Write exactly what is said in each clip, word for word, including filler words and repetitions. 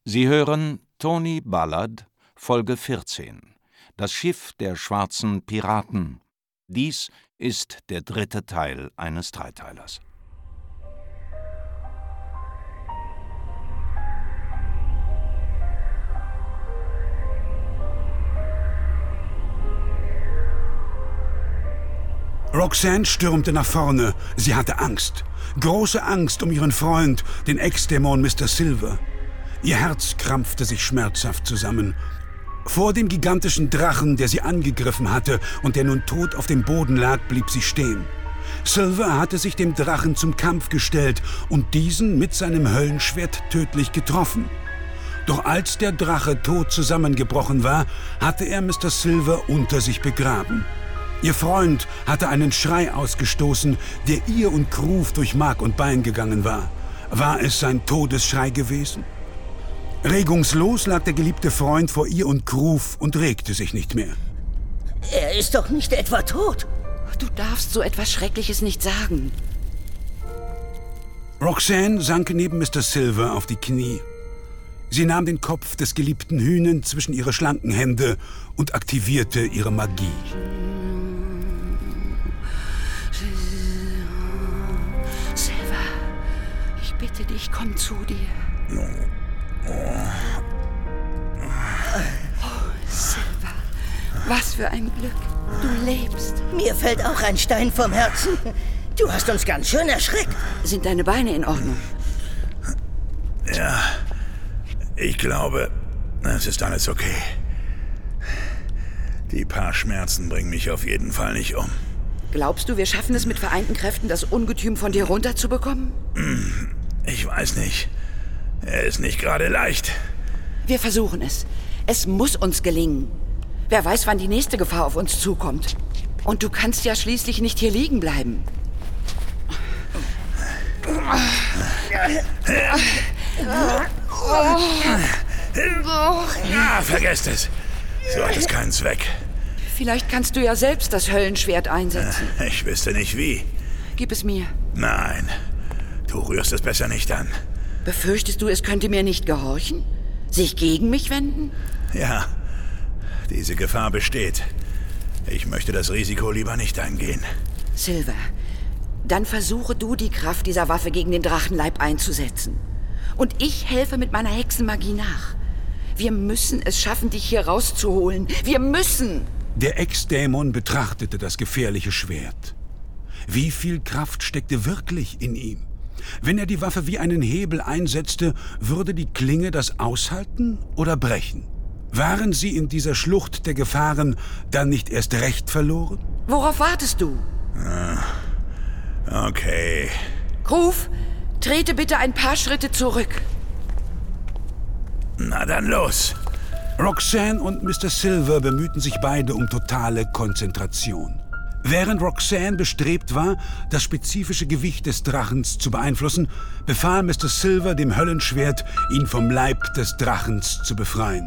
Sie hören Tony Ballard, Folge vierzehn. Das Schiff der schwarzen Piraten. Dies ist der dritte Teil eines Dreiteilers. Roxanne stürmte nach vorne. Sie hatte Angst. Große Angst um ihren Freund, den Ex-Dämon Mister Silver. Ihr Herz krampfte sich schmerzhaft zusammen. Vor dem gigantischen Drachen, der sie angegriffen hatte und der nun tot auf dem Boden lag, blieb sie stehen. Silver hatte sich dem Drachen zum Kampf gestellt und diesen mit seinem Höllenschwert tödlich getroffen. Doch als der Drache tot zusammengebrochen war, hatte er Mister Silver unter sich begraben. Ihr Freund hatte einen Schrei ausgestoßen, der ihr und Groove durch Mark und Bein gegangen war. War es sein Todesschrei gewesen? Regungslos lag der geliebte Freund vor ihr und Groove und regte sich nicht mehr. Er ist doch nicht etwa tot. Du darfst so etwas Schreckliches nicht sagen. Roxanne sank neben Mister Silver auf die Knie. Sie nahm den Kopf des geliebten Hünen zwischen ihre schlanken Hände und aktivierte ihre Magie. Silver, ich bitte dich, komm zu dir. Oh, Silver, was für ein Glück. Du lebst. Mir fällt auch ein Stein vom Herzen. Du hast uns ganz schön erschreckt. Sind deine Beine in Ordnung? Ja, ich glaube, es ist alles okay. Die paar Schmerzen bringen mich auf jeden Fall nicht um. Glaubst du, wir schaffen es mit vereinten Kräften, das Ungetüm von dir runterzubekommen? Ich weiß nicht. Er ist nicht gerade leicht. Wir versuchen es. Es muss uns gelingen. Wer weiß, wann die nächste Gefahr auf uns zukommt. Und du kannst ja schließlich nicht hier liegen bleiben. Ja, vergesst es. So hat es keinen Zweck. Vielleicht kannst du ja selbst das Höllenschwert einsetzen. Ich wüsste nicht wie. Gib es mir. Nein, du rührst es besser nicht an. Befürchtest du, es könnte mir nicht gehorchen? Sich gegen mich wenden? Ja, diese Gefahr besteht. Ich möchte das Risiko lieber nicht eingehen. Silver, dann versuche du, die Kraft dieser Waffe gegen den Drachenleib einzusetzen. Und ich helfe mit meiner Hexenmagie nach. Wir müssen es schaffen, dich hier rauszuholen. Wir müssen! Der Ex-Dämon betrachtete das gefährliche Schwert. Wie viel Kraft steckte wirklich in ihm? Wenn er die Waffe wie einen Hebel einsetzte, würde die Klinge das aushalten oder brechen? Waren sie in dieser Schlucht der Gefahren dann nicht erst recht verloren? Worauf wartest du? Ah, okay. Groove, trete bitte ein paar Schritte zurück. Na dann los. Roxanne und Mister Silver bemühten sich beide um totale Konzentration. Während Roxanne bestrebt war, das spezifische Gewicht des Drachens zu beeinflussen, befahl Mister Silver dem Höllenschwert, ihn vom Leib des Drachens zu befreien.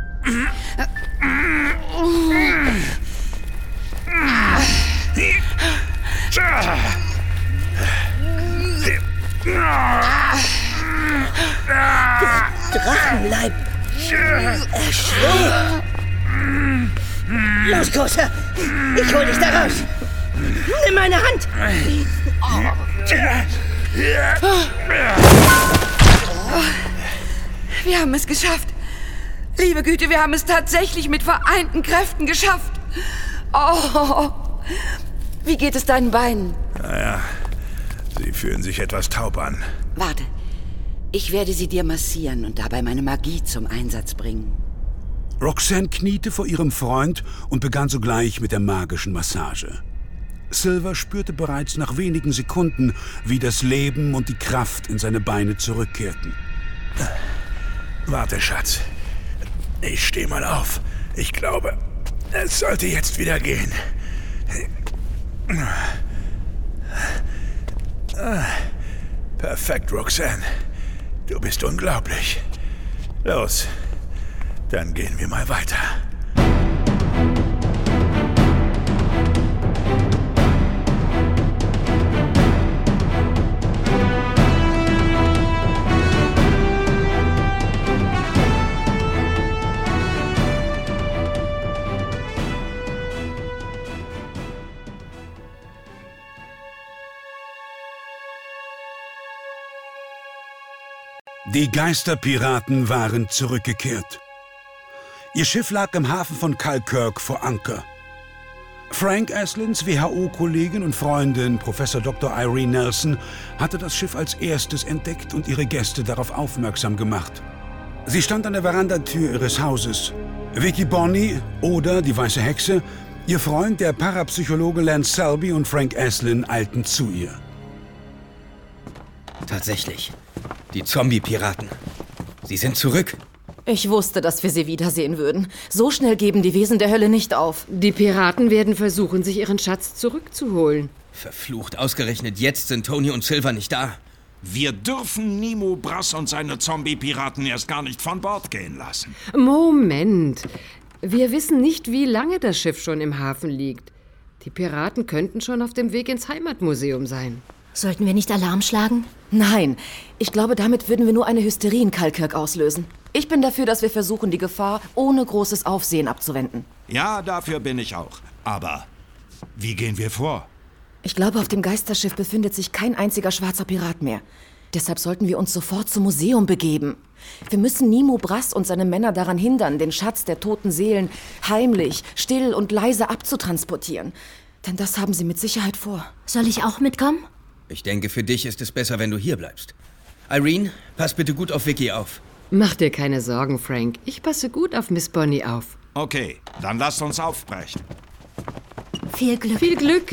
Der Drachenleib erschlägt. Los, Großer, ich hol dich da raus. Nimm meine Hand. Wir haben es geschafft. Liebe Güte, wir haben es tatsächlich mit vereinten Kräften geschafft. Oh, wie geht es deinen Beinen? Naja, sie fühlen sich etwas taub an. Warte, ich werde sie dir massieren und dabei meine Magie zum Einsatz bringen. Roxanne kniete vor ihrem Freund und begann sogleich mit der magischen Massage. Silver spürte bereits nach wenigen Sekunden, wie das Leben und die Kraft in seine Beine zurückkehrten. Warte, Schatz. Ich steh mal auf. Ich glaube, es sollte jetzt wieder gehen. Perfekt, Roxanne. Du bist unglaublich. Los, dann gehen wir mal weiter. Die Geisterpiraten waren zurückgekehrt. Ihr Schiff lag im Hafen von Falkirk vor Anker. Frank Aslins W H O-Kollegin und Freundin, Professor Doktor Irene Nelson, hatte das Schiff als erstes entdeckt und ihre Gäste darauf aufmerksam gemacht. Sie stand an der Verandatür ihres Hauses. Vicky Bonney oder die Weiße Hexe, ihr Freund, der Parapsychologe Lance Selby und Frank Aslin eilten zu ihr. Tatsächlich. Die Zombie-Piraten. Sie sind zurück. Ich wusste, dass wir sie wiedersehen würden. So schnell geben die Wesen der Hölle nicht auf. Die Piraten werden versuchen, sich ihren Schatz zurückzuholen. Verflucht, ausgerechnet jetzt sind Tony und Silver nicht da. Wir dürfen Nemo Brass und seine Zombie-Piraten erst gar nicht von Bord gehen lassen. Moment. Wir wissen nicht, wie lange das Schiff schon im Hafen liegt. Die Piraten könnten schon auf dem Weg ins Heimatmuseum sein. Sollten wir nicht Alarm schlagen? Nein, ich glaube, damit würden wir nur eine Hysterie in Falkirk auslösen. Ich bin dafür, dass wir versuchen, die Gefahr ohne großes Aufsehen abzuwenden. Ja, dafür bin ich auch. Aber wie gehen wir vor? Ich glaube, auf dem Geisterschiff befindet sich kein einziger schwarzer Pirat mehr. Deshalb sollten wir uns sofort zum Museum begeben. Wir müssen Nemo Brass und seine Männer daran hindern, den Schatz der toten Seelen heimlich, still und leise abzutransportieren. Denn das haben sie mit Sicherheit vor. Soll ich auch mitkommen? Ich denke, für dich ist es besser, wenn du hier bleibst. Irene, pass bitte gut auf Vicky auf. Mach dir keine Sorgen, Frank. Ich passe gut auf Miss Bonnie auf. Okay, dann lasst uns aufbrechen. Viel Glück. Viel Glück.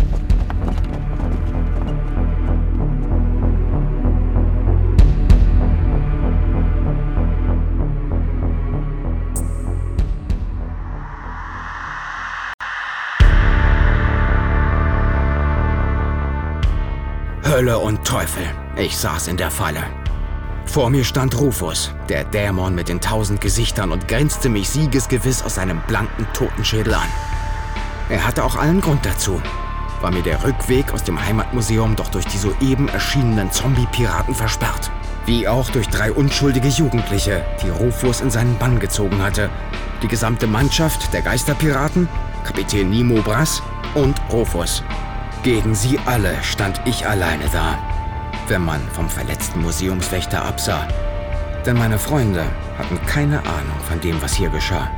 Hölle und Teufel, ich saß in der Falle. Vor mir stand Rufus, der Dämon mit den tausend Gesichtern, und grinste mich siegesgewiss aus seinem blanken Totenschädel an. Er hatte auch allen Grund dazu, war mir der Rückweg aus dem Heimatmuseum doch durch die soeben erschienenen Zombie-Piraten versperrt. Wie auch durch drei unschuldige Jugendliche, die Rufus in seinen Bann gezogen hatte. Die gesamte Mannschaft der Geisterpiraten, Kapitän Nemo Brass und Rufus. Gegen sie alle stand ich alleine da, wenn man vom verletzten Museumswächter absah. Denn meine Freunde hatten keine Ahnung von dem, was hier geschah.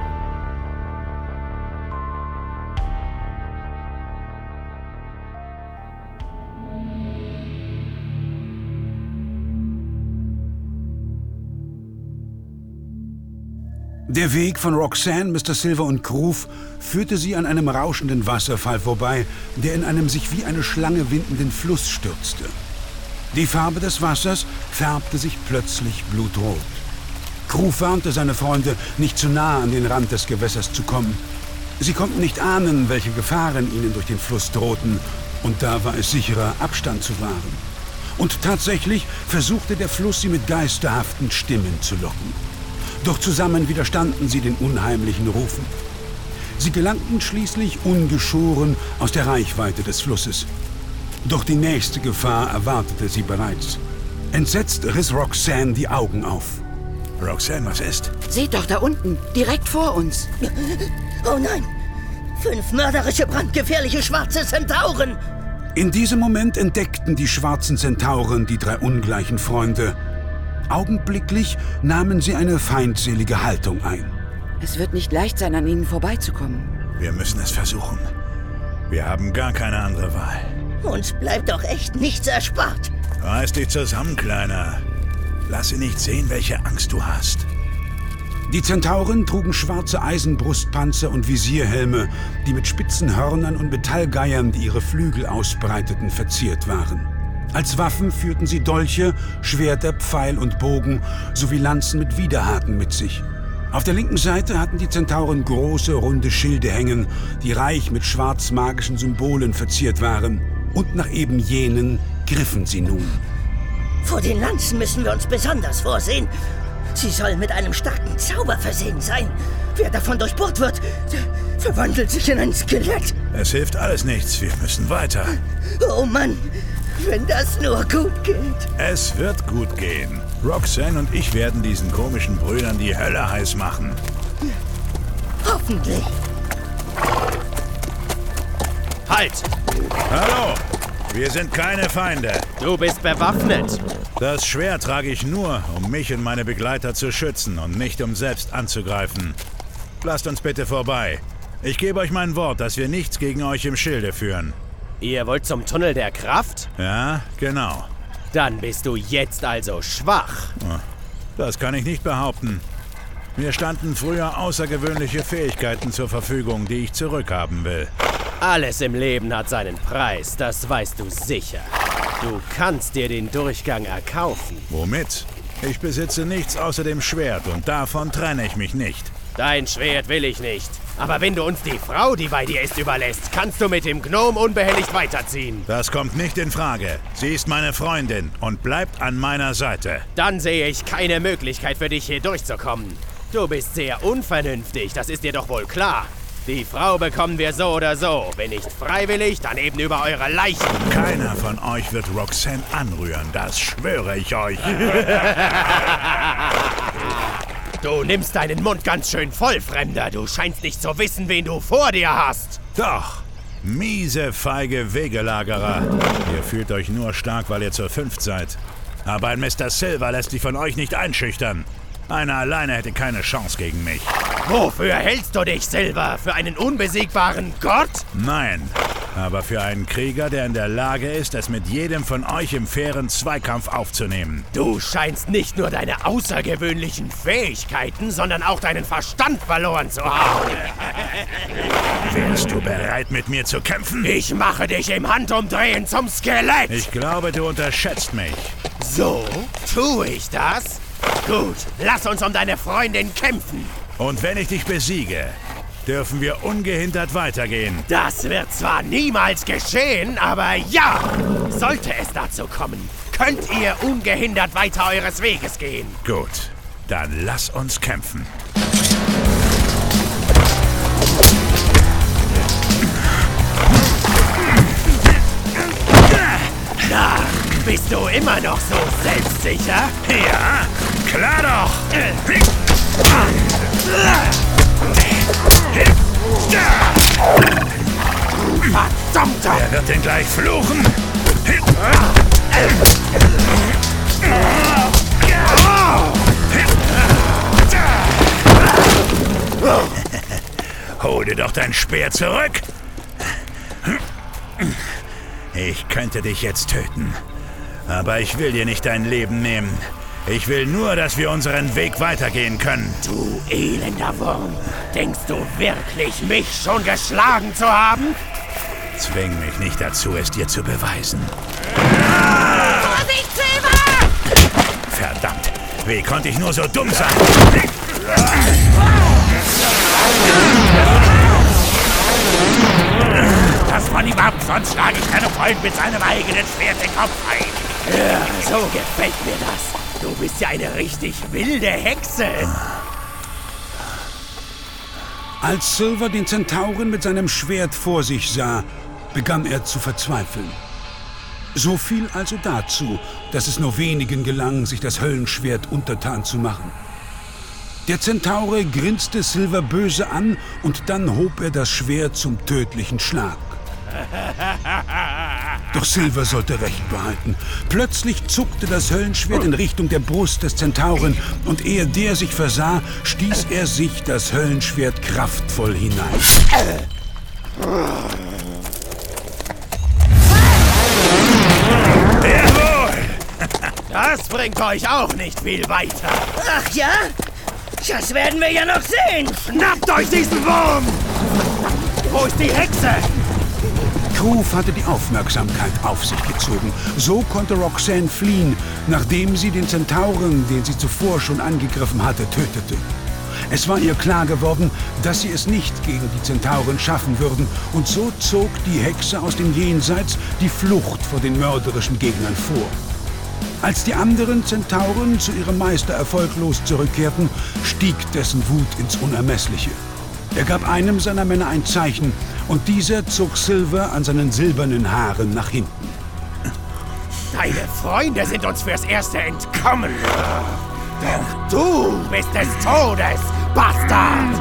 Der Weg von Roxanne, Mister Silver und Groove führte sie an einem rauschenden Wasserfall vorbei, der in einem sich wie eine Schlange windenden Fluss stürzte. Die Farbe des Wassers färbte sich plötzlich blutrot. Groove warnte seine Freunde, nicht zu nah an den Rand des Gewässers zu kommen. Sie konnten nicht ahnen, welche Gefahren ihnen durch den Fluss drohten, und da war es sicherer, Abstand zu wahren. Und tatsächlich versuchte der Fluss, sie mit geisterhaften Stimmen zu locken. Doch zusammen widerstanden sie den unheimlichen Rufen. Sie gelangten schließlich ungeschoren aus der Reichweite des Flusses. Doch die nächste Gefahr erwartete sie bereits. Entsetzt riss Roxanne die Augen auf. Roxanne, was ist? Seht doch da unten, direkt vor uns. Oh nein! Fünf mörderische, brandgefährliche schwarze Zentauren! In diesem Moment entdeckten die schwarzen Zentauren die drei ungleichen Freunde. Augenblicklich nahmen sie eine feindselige Haltung ein. Es wird nicht leicht sein, an ihnen vorbeizukommen. Wir müssen es versuchen. Wir haben gar keine andere Wahl. Uns bleibt doch echt nichts erspart. Reiß dich zusammen, Kleiner. Lass sie nicht sehen, welche Angst du hast. Die Zentauren trugen schwarze Eisenbrustpanzer und Visierhelme, die mit spitzen Hörnern und Metallgeiern, die ihre Flügel ausbreiteten, verziert waren. Als Waffen führten sie Dolche, Schwerter, Pfeil und Bogen sowie Lanzen mit Widerhaken mit sich. Auf der linken Seite hatten die Zentauren große, runde Schilde hängen, die reich mit schwarzmagischen Symbolen verziert waren. Und nach eben jenen griffen sie nun. Vor den Lanzen müssen wir uns besonders vorsehen. Sie sollen mit einem starken Zauber versehen sein. Wer davon durchbohrt wird, verwandelt sich in ein Skelett. Es hilft alles nichts. Wir müssen weiter. Oh Mann, wenn das nur gut geht. Es wird gut gehen. Roxanne und ich werden diesen komischen Brüdern die Hölle heiß machen. Hoffentlich. Halt! Hallo! Wir sind keine Feinde. Du bist bewaffnet. Das Schwert trage ich nur, um mich und meine Begleiter zu schützen und nicht um selbst anzugreifen. Lasst uns bitte vorbei. Ich gebe euch mein Wort, dass wir nichts gegen euch im Schilde führen. Ihr wollt zum Tunnel der Kraft? Ja, genau. Dann bist du jetzt also schwach. Das kann ich nicht behaupten. Mir standen früher außergewöhnliche Fähigkeiten zur Verfügung, die ich zurückhaben will. Alles im Leben hat seinen Preis, das weißt du sicher. Du kannst dir den Durchgang erkaufen. Womit? Ich besitze nichts außer dem Schwert und davon trenne ich mich nicht. Dein Schwert will ich nicht. Aber wenn du uns die Frau, die bei dir ist, überlässt, kannst du mit dem Gnom unbehelligt weiterziehen. Das kommt nicht in Frage. Sie ist meine Freundin und bleibt an meiner Seite. Dann sehe ich keine Möglichkeit für dich, hier durchzukommen. Du bist sehr unvernünftig, das ist dir doch wohl klar. Die Frau bekommen wir so oder so. Wenn nicht freiwillig, dann eben über eure Leichen. Keiner von euch wird Roxanne anrühren, das schwöre ich euch. Du nimmst deinen Mund ganz schön voll, Fremder. Du scheinst nicht zu wissen, wen du vor dir hast. Doch, miese, feige Wegelagerer. Ihr fühlt euch nur stark, weil ihr zur Fünft seid. Aber ein Mister Silver lässt sich von euch nicht einschüchtern. Einer alleine hätte keine Chance gegen mich. Wofür hältst du dich, Silver? Für einen unbesiegbaren Gott? Nein, aber für einen Krieger, der in der Lage ist, es mit jedem von euch im fairen Zweikampf aufzunehmen. Du scheinst nicht nur deine außergewöhnlichen Fähigkeiten, sondern auch deinen Verstand verloren zu haben. Wärst du bereit, mit mir zu kämpfen? Ich mache dich im Handumdrehen zum Skelett! Ich glaube, du unterschätzt mich. So? Tue ich das? Gut, lass uns um deine Freundin kämpfen. Und wenn ich dich besiege, dürfen wir ungehindert weitergehen. Das wird zwar niemals geschehen, aber ja! Sollte es dazu kommen, könnt ihr ungehindert weiter eures Weges gehen. Gut, dann lass uns kämpfen. Na, bist du immer noch so selbstsicher? Ja, klar doch! Verdammter! Er wird den gleich fluchen! Hol dir doch dein Speer zurück! Ich könnte dich jetzt töten, aber ich will dir nicht dein Leben nehmen. Ich will nur, dass wir unseren Weg weitergehen können. Du elender Wurm, denkst du wirklich, mich schon geschlagen zu haben? Zwing mich nicht dazu, es dir zu beweisen. Vorsicht, Silver! Verdammt, wie konnte ich nur so dumm sein? Das von ihm ab, sonst schlage ich deinen Freund mit seinem eigenen Schwert den Kopf ein. Ja, so gefällt mir das. Du bist ja eine richtig wilde Hexe. Als Silver den Zentauren mit seinem Schwert vor sich sah, begann er zu verzweifeln. So viel also dazu, dass es nur wenigen gelang, sich das Höllenschwert untertan zu machen. Der Zentaure grinste Silver böse an und dann hob er das Schwert zum tödlichen Schlag. Doch Silver sollte Recht behalten. Plötzlich zuckte das Höllenschwert in Richtung der Brust des Zentauren und ehe der sich versah, stieß er sich das Höllenschwert kraftvoll hinein. Jawohl! Das bringt euch auch nicht viel weiter. Ach ja? Das werden wir ja noch sehen. Schnappt euch diesen Wurm! Wo ist die Hexe? Kruf hatte die Aufmerksamkeit auf sich gezogen. So konnte Roxanne fliehen, nachdem sie den Zentauren, den sie zuvor schon angegriffen hatte, tötete. Es war ihr klar geworden, dass sie es nicht gegen die Zentauren schaffen würden, und so zog die Hexe aus dem Jenseits die Flucht vor den mörderischen Gegnern vor. Als die anderen Zentauren zu ihrem Meister erfolglos zurückkehrten, stieg dessen Wut ins Unermessliche. Er gab einem seiner Männer ein Zeichen, und dieser zog Silver an seinen silbernen Haaren nach hinten. Deine Freunde sind uns fürs Erste entkommen. Doch du bist des Todes, Bastard!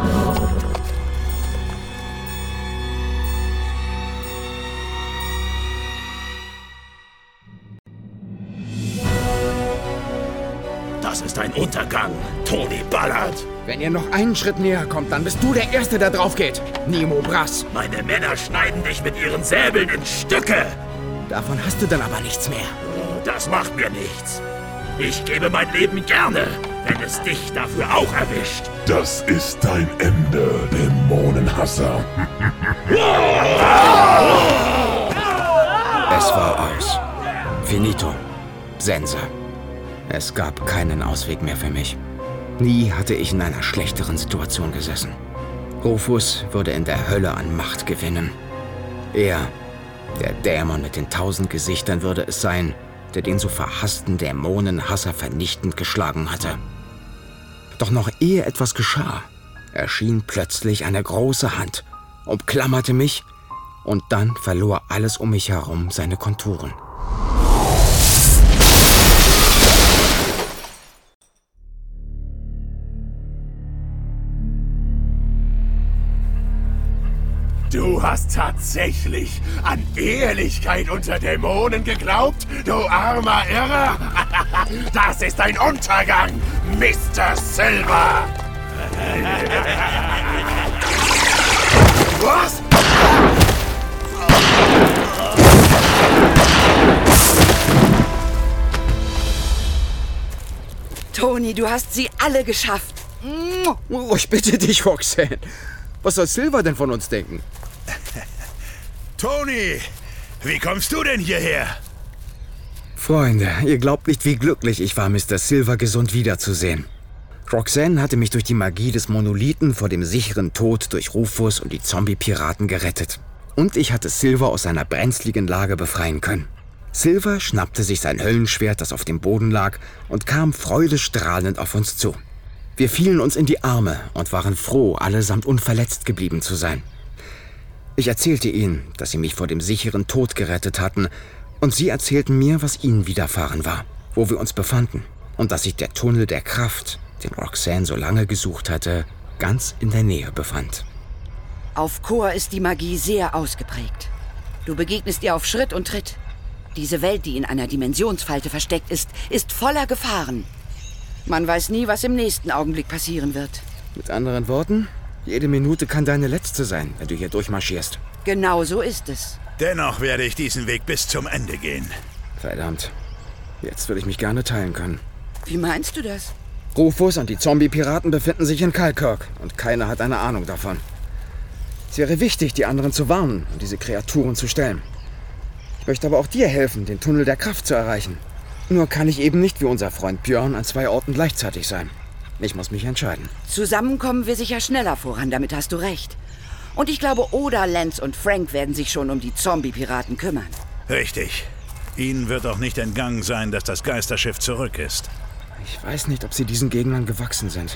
ist dein Untergang, Tony Ballard. Wenn ihr noch einen Schritt näher kommt, dann bist du der Erste, der drauf geht. Nemo Brass. Meine Männer schneiden dich mit ihren Säbeln in Stücke. Davon hast du dann aber nichts mehr. Das macht mir nichts. Ich gebe mein Leben gerne, wenn es dich dafür auch erwischt. Das ist dein Ende, Dämonenhasser. Es war aus. Finito. Sense. Es gab keinen Ausweg mehr für mich. Nie hatte ich in einer schlechteren Situation gesessen. Rufus würde in der Hölle an Macht gewinnen. Er, der Dämon mit den tausend Gesichtern, würde es sein, der den so verhassten Dämonenhasser vernichtend geschlagen hatte. Doch noch ehe etwas geschah, erschien plötzlich eine große Hand, umklammerte mich und dann verlor alles um mich herum seine Konturen. Du hast tatsächlich an Ehrlichkeit unter Dämonen geglaubt, du armer Irrer? Das ist ein Untergang, Mister Silver! Was? Tony, du hast sie alle geschafft. Oh, ich bitte dich, Roxanne. Was soll Silver denn von uns denken? Tony, wie kommst du denn hierher? Freunde, ihr glaubt nicht, wie glücklich ich war, Mister Silver gesund wiederzusehen. Roxanne hatte mich durch die Magie des Monolithen vor dem sicheren Tod durch Rufus und die Zombie-Piraten gerettet. Und ich hatte Silver aus seiner brenzligen Lage befreien können. Silver schnappte sich sein Höllenschwert, das auf dem Boden lag, und kam freudestrahlend auf uns zu. Wir fielen uns in die Arme und waren froh, allesamt unverletzt geblieben zu sein. Ich erzählte ihnen, dass sie mich vor dem sicheren Tod gerettet hatten, und sie erzählten mir, was ihnen widerfahren war, wo wir uns befanden, und dass sich der Tunnel der Kraft, den Roxanne so lange gesucht hatte, ganz in der Nähe befand. Auf Kor ist die Magie sehr ausgeprägt. Du begegnest ihr auf Schritt und Tritt. Diese Welt, die in einer Dimensionsfalte versteckt ist, ist voller Gefahren. Man weiß nie, was im nächsten Augenblick passieren wird. Mit anderen Worten, jede Minute kann deine letzte sein, wenn du hier durchmarschierst. Genau so ist es. Dennoch werde ich diesen Weg bis zum Ende gehen. Verdammt. Jetzt würde ich mich gerne teilen können. Wie meinst du das? Rufus und die Zombie-Piraten befinden sich in Kalkirk und keiner hat eine Ahnung davon. Es wäre wichtig, die anderen zu warnen und diese Kreaturen zu stellen. Ich möchte aber auch dir helfen, den Tunnel der Kraft zu erreichen. Nur kann ich eben nicht wie unser Freund Björn an zwei Orten gleichzeitig sein. Ich muss mich entscheiden. Zusammen kommen wir sicher schneller voran, damit hast du recht. Und ich glaube, Oda, Lance und Frank werden sich schon um die Zombie-Piraten kümmern. Richtig. Ihnen wird auch nicht entgangen sein, dass das Geisterschiff zurück ist. Ich weiß nicht, ob sie diesen Gegnern gewachsen sind.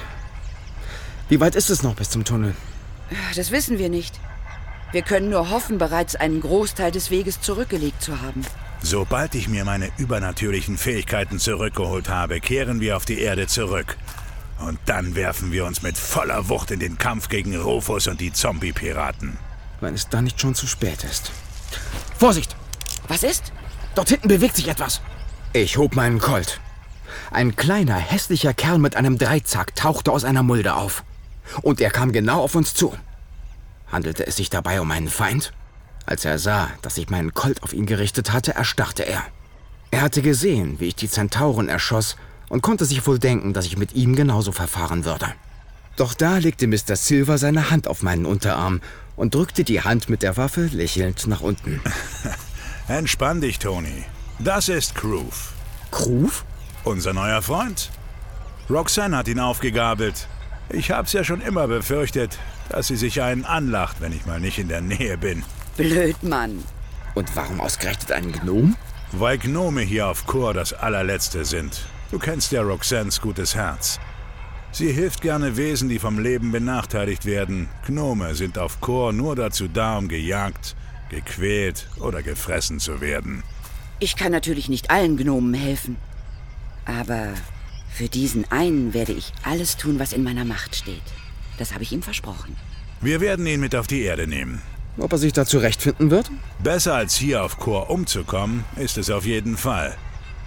Wie weit ist es noch bis zum Tunnel? Das wissen wir nicht. Wir können nur hoffen, bereits einen Großteil des Weges zurückgelegt zu haben. Sobald ich mir meine übernatürlichen Fähigkeiten zurückgeholt habe, kehren wir auf die Erde zurück. Und dann werfen wir uns mit voller Wucht in den Kampf gegen Rufus und die Zombie-Piraten. Wenn es dann nicht schon zu spät ist. Vorsicht! Was ist? Dort hinten bewegt sich etwas. Ich hob meinen Colt. Ein kleiner, hässlicher Kerl mit einem Dreizack tauchte aus einer Mulde auf. Und er kam genau auf uns zu. Handelte es sich dabei um einen Feind? Als er sah, dass ich meinen Colt auf ihn gerichtet hatte, erstarrte er. Er hatte gesehen, wie ich die Zentauren erschoss und konnte sich wohl denken, dass ich mit ihm genauso verfahren würde. Doch da legte Mister Silver seine Hand auf meinen Unterarm und drückte die Hand mit der Waffe lächelnd nach unten. Entspann dich, Tony. Das ist Groove. Groove? Unser neuer Freund. Roxanne hat ihn aufgegabelt. Ich hab's ja schon immer befürchtet, dass sie sich einen anlacht, wenn ich mal nicht in der Nähe bin. Blöd, Mann. Und warum ausgerechnet einen Gnom? Weil Gnome hier auf Kor das allerletzte sind. Du kennst ja Roxannes gutes Herz. Sie hilft gerne Wesen, die vom Leben benachteiligt werden. Gnome sind auf Kor nur dazu da, um gejagt, gequält oder gefressen zu werden. Ich kann natürlich nicht allen Gnomen helfen. Aber für diesen einen werde ich alles tun, was in meiner Macht steht. Das habe ich ihm versprochen. Wir werden ihn mit auf die Erde nehmen. Ob er sich da zurechtfinden wird? Besser als hier auf Kor umzukommen, ist es auf jeden Fall.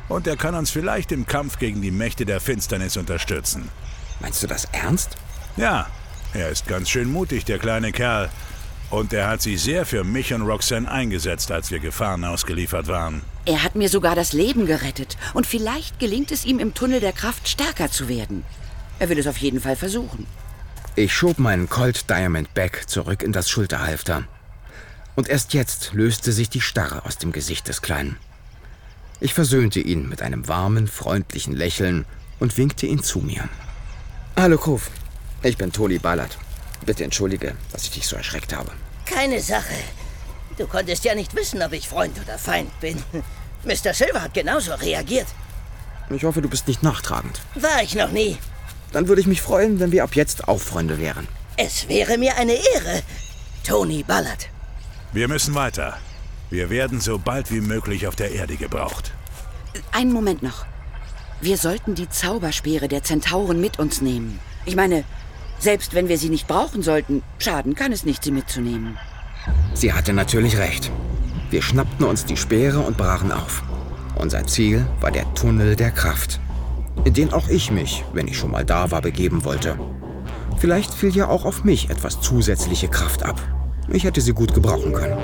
Und er kann uns vielleicht im Kampf gegen die Mächte der Finsternis unterstützen. Meinst du das ernst? Ja, er ist ganz schön mutig, der kleine Kerl. Und er hat sich sehr für mich und Roxanne eingesetzt, als wir Gefahren ausgeliefert waren. Er hat mir sogar das Leben gerettet. Und vielleicht gelingt es ihm, im Tunnel der Kraft stärker zu werden. Er will es auf jeden Fall versuchen. Ich schob meinen Colt Diamond Back zurück in das Schulterhalfter. Und erst jetzt löste sich die Starre aus dem Gesicht des Kleinen. Ich versöhnte ihn mit einem warmen, freundlichen Lächeln und winkte ihn zu mir. Hallo, Kuf. Ich bin Tony Ballard. Bitte entschuldige, dass ich dich so erschreckt habe. Keine Sache. Du konntest ja nicht wissen, ob ich Freund oder Feind bin. Mister Silver hat genauso reagiert. Ich hoffe, du bist nicht nachtragend. War ich noch nie. Dann würde ich mich freuen, wenn wir ab jetzt auch Freunde wären. Es wäre mir eine Ehre, Tony Ballard. Wir müssen weiter. Wir werden so bald wie möglich auf der Erde gebraucht. Einen Moment noch. Wir sollten die Zauberspeere der Zentauren mit uns nehmen. Ich meine, selbst wenn wir sie nicht brauchen sollten, schaden kann es nicht, sie mitzunehmen. Sie hatte natürlich recht. Wir schnappten uns die Speere und brachen auf. Unser Ziel war der Tunnel der Kraft, in den auch ich mich, wenn ich schon mal da war, begeben wollte. Vielleicht fiel ja auch auf mich etwas zusätzliche Kraft ab. Ich hätte sie gut gebrauchen können.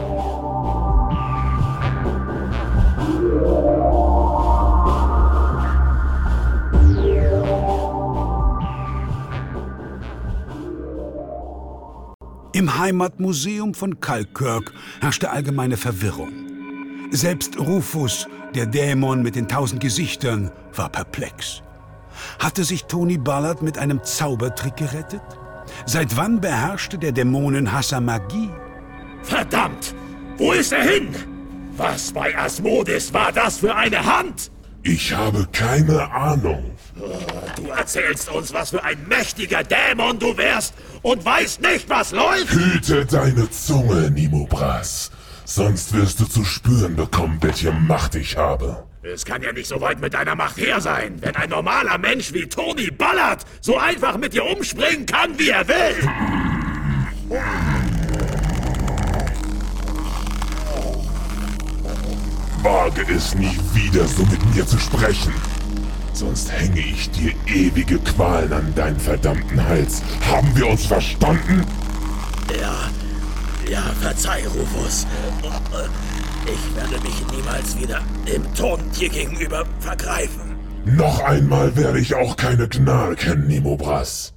Im Heimatmuseum von Falkirk herrschte allgemeine Verwirrung. Selbst Rufus, der Dämon mit den tausend Gesichtern, war perplex. Hatte sich Tony Ballard mit einem Zaubertrick gerettet? Seit wann beherrschte der Dämonenhasser Magie? Verdammt! Wo ist er hin? Was bei Asmodis war das für eine Hand? Ich habe keine Ahnung. Du erzählst uns, was für ein mächtiger Dämon du wärst und weißt nicht, was läuft? Hüte deine Zunge, Nimobras. Sonst wirst du zu spüren bekommen, welche Macht ich habe. Es kann ja nicht so weit mit deiner Macht her sein, wenn ein normaler Mensch wie Tony Ballard so einfach mit dir umspringen kann, wie er will. Wage es nie wieder, so mit mir zu sprechen. Sonst hänge ich dir ewige Qualen an deinen verdammten Hals. Haben wir uns verstanden? Ja, ja, verzeih, Rufus. Ich werde mich niemals wieder im Ton dir gegenüber vergreifen. Noch einmal werde ich auch keine Gnade kennen, Nimobras.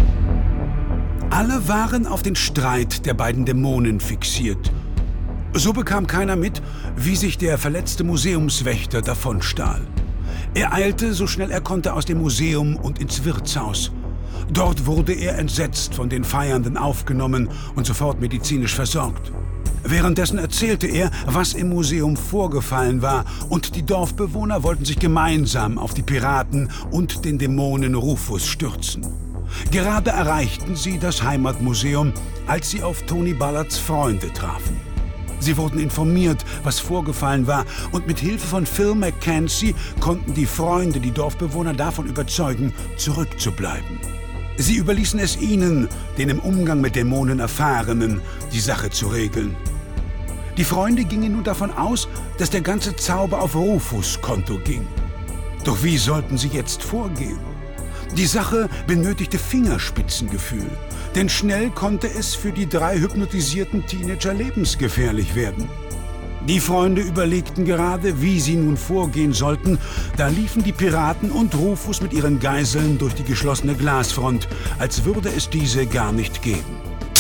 Alle waren auf den Streit der beiden Dämonen fixiert. So bekam keiner mit, wie sich der verletzte Museumswächter davonstahl. Er eilte, so schnell er konnte, aus dem Museum und ins Wirtshaus. Dort wurde er entsetzt von den Feiernden aufgenommen und sofort medizinisch versorgt. Währenddessen erzählte er, was im Museum vorgefallen war, und die Dorfbewohner wollten sich gemeinsam auf die Piraten und den Dämonen Rufus stürzen. Gerade erreichten sie das Heimatmuseum, als sie auf Tony Ballards Freunde trafen. Sie wurden informiert, was vorgefallen war, und mit Hilfe von Phil Mackenzie konnten die Freunde die Dorfbewohner davon überzeugen, zurückzubleiben. Sie überließen es ihnen, den im Umgang mit Dämonen Erfahrenen, die Sache zu regeln. Die Freunde gingen nun davon aus, dass der ganze Zauber auf Rufus' Konto ging. Doch wie sollten sie jetzt vorgehen? Die Sache benötigte Fingerspitzengefühl, denn schnell konnte es für die drei hypnotisierten Teenager lebensgefährlich werden. Die Freunde überlegten gerade, wie sie nun vorgehen sollten, da liefen die Piraten und Rufus mit ihren Geiseln durch die geschlossene Glasfront, als würde es diese gar nicht geben.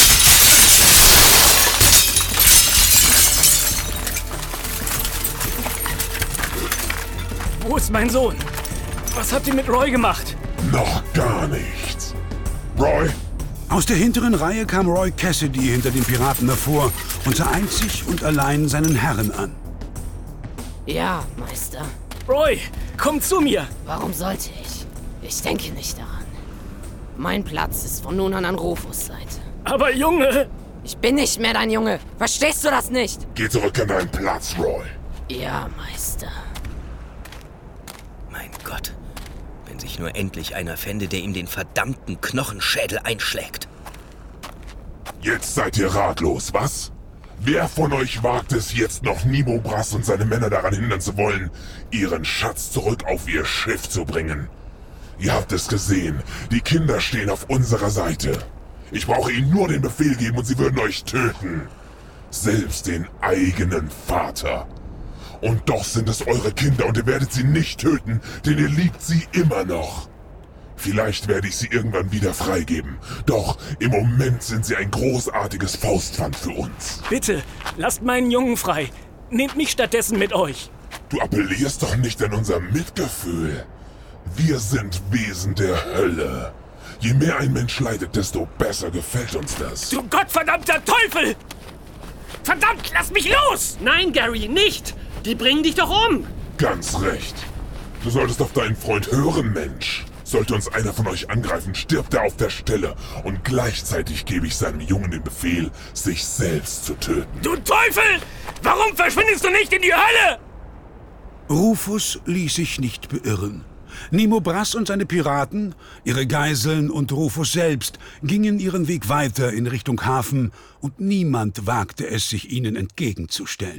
Wo ist mein Sohn? Was habt ihr mit Roy gemacht? Noch gar nichts. Roy? Aus der hinteren Reihe kam Roy Cassidy hinter den Piraten hervor und sah einzig und allein seinen Herrn an. Ja, Meister. Roy, komm zu mir! Warum sollte ich? Ich denke nicht daran. Mein Platz ist von nun an an Rufus' Seite. Aber Junge! Ich bin nicht mehr dein Junge. Verstehst du das nicht? Geh zurück an deinen Platz, Roy. Ja, Meister. Mein Gott. Wenn sich nur endlich einer fände, der ihm den verdammten Knochenschädel einschlägt. Jetzt seid ihr ratlos, was? Wer von euch wagt es jetzt noch, Nimo Brass und seine Männer daran hindern zu wollen, ihren Schatz zurück auf ihr Schiff zu bringen? Ihr habt es gesehen, die Kinder stehen auf unserer Seite. Ich brauche ihnen nur den Befehl geben und sie würden euch töten. Selbst den eigenen Vater. Und doch sind es eure Kinder und ihr werdet sie nicht töten, denn ihr liebt sie immer noch. Vielleicht werde ich sie irgendwann wieder freigeben. Doch im Moment sind sie ein großartiges Faustpfand für uns. Bitte, lasst meinen Jungen frei. Nehmt mich stattdessen mit euch. Du appellierst doch nicht an unser Mitgefühl. Wir sind Wesen der Hölle. Je mehr ein Mensch leidet, desto besser gefällt uns das. Du gottverdammter Teufel! Verdammt, lass mich los! Nein, Gary, nicht! Die bringen dich doch um! Ganz recht. Du solltest auf deinen Freund hören, Mensch. Sollte uns einer von euch angreifen, stirbt er auf der Stelle. Und gleichzeitig gebe ich seinem Jungen den Befehl, sich selbst zu töten. Du Teufel! Warum verschwindest du nicht in die Hölle? Rufus ließ sich nicht beirren. Nimo Brass und seine Piraten, ihre Geiseln und Rufus selbst gingen ihren Weg weiter in Richtung Hafen und niemand wagte es, sich ihnen entgegenzustellen.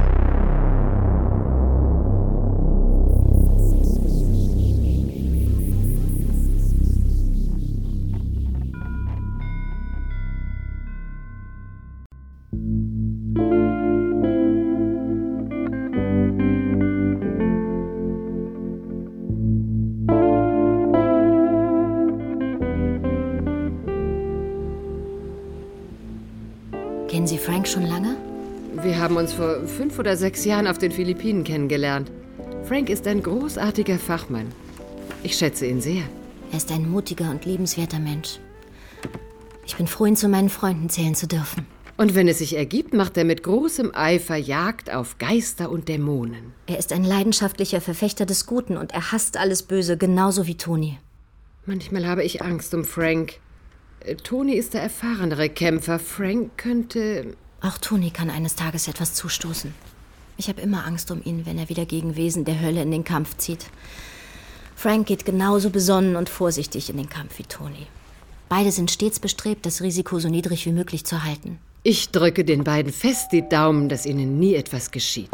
Kennen Sie Frank schon lange? Wir haben uns vor fünf oder sechs Jahren auf den Philippinen kennengelernt. Frank ist ein großartiger Fachmann. Ich schätze ihn sehr. Er ist ein mutiger und liebenswerter Mensch. Ich bin froh, ihn zu meinen Freunden zählen zu dürfen. Und wenn es sich ergibt, macht er mit großem Eifer Jagd auf Geister und Dämonen. Er ist ein leidenschaftlicher Verfechter des Guten und er hasst alles Böse, genauso wie Toni. Manchmal habe ich Angst um Frank. Toni ist der erfahrenere Kämpfer. Frank könnte... Auch Toni kann eines Tages etwas zustoßen. Ich habe immer Angst um ihn, wenn er wieder gegen Wesen der Hölle in den Kampf zieht. Frank geht genauso besonnen und vorsichtig in den Kampf wie Toni. Beide sind stets bestrebt, das Risiko so niedrig wie möglich zu halten. Ich drücke den beiden fest die Daumen, dass ihnen nie etwas geschieht.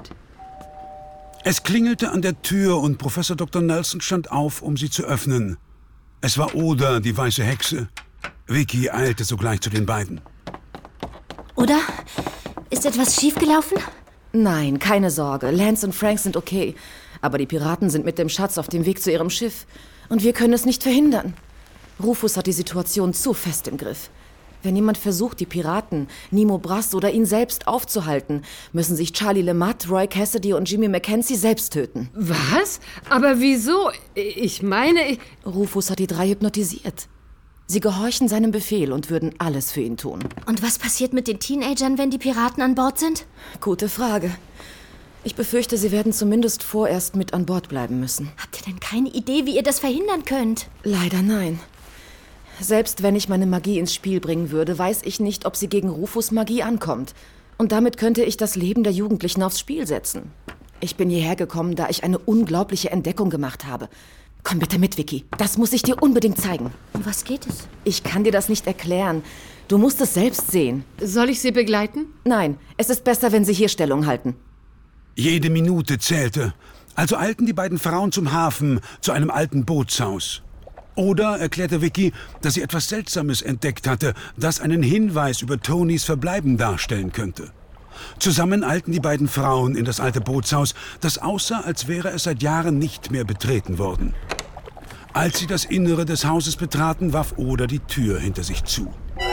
Es klingelte an der Tür und Professor Doktor Nelson stand auf, um sie zu öffnen. Es war Oda, die weiße Hexe. Vicky eilte sogleich zu den beiden. Oder? Ist etwas schiefgelaufen? Nein, keine Sorge. Lance und Frank sind okay. Aber die Piraten sind mit dem Schatz auf dem Weg zu ihrem Schiff. Und wir können es nicht verhindern. Rufus hat die Situation zu fest im Griff. Wenn jemand versucht, die Piraten, Nimo Brass oder ihn selbst aufzuhalten, müssen sich Charlie LeMat, Roy Cassidy und Jimmy Mackenzie selbst töten. Was? Aber wieso? Ich meine... Ich Rufus hat die drei hypnotisiert. Sie gehorchen seinem Befehl und würden alles für ihn tun. Und was passiert mit den Teenagern, wenn die Piraten an Bord sind? Gute Frage. Ich befürchte, sie werden zumindest vorerst mit an Bord bleiben müssen. Habt ihr denn keine Idee, wie ihr das verhindern könnt? Leider nein. Selbst wenn ich meine Magie ins Spiel bringen würde, weiß ich nicht, ob sie gegen Rufus Magie ankommt. Und damit könnte ich das Leben der Jugendlichen aufs Spiel setzen. Ich bin hierher gekommen, da ich eine unglaubliche Entdeckung gemacht habe. Komm bitte mit, Vicky. Das muss ich dir unbedingt zeigen. Um was geht es? Ich kann dir das nicht erklären. Du musst es selbst sehen. Soll ich Sie begleiten? Nein, es ist besser, wenn Sie hier Stellung halten. Jede Minute zählte. Also eilten die beiden Frauen zum Hafen, zu einem alten Bootshaus. Oder erklärte Vicky, dass sie etwas Seltsames entdeckt hatte, das einen Hinweis über Tonys Verbleiben darstellen könnte. Zusammen eilten die beiden Frauen in das alte Bootshaus, das aussah, als wäre es seit Jahren nicht mehr betreten worden. Als sie das Innere des Hauses betraten, warf Oda die Tür hinter sich zu.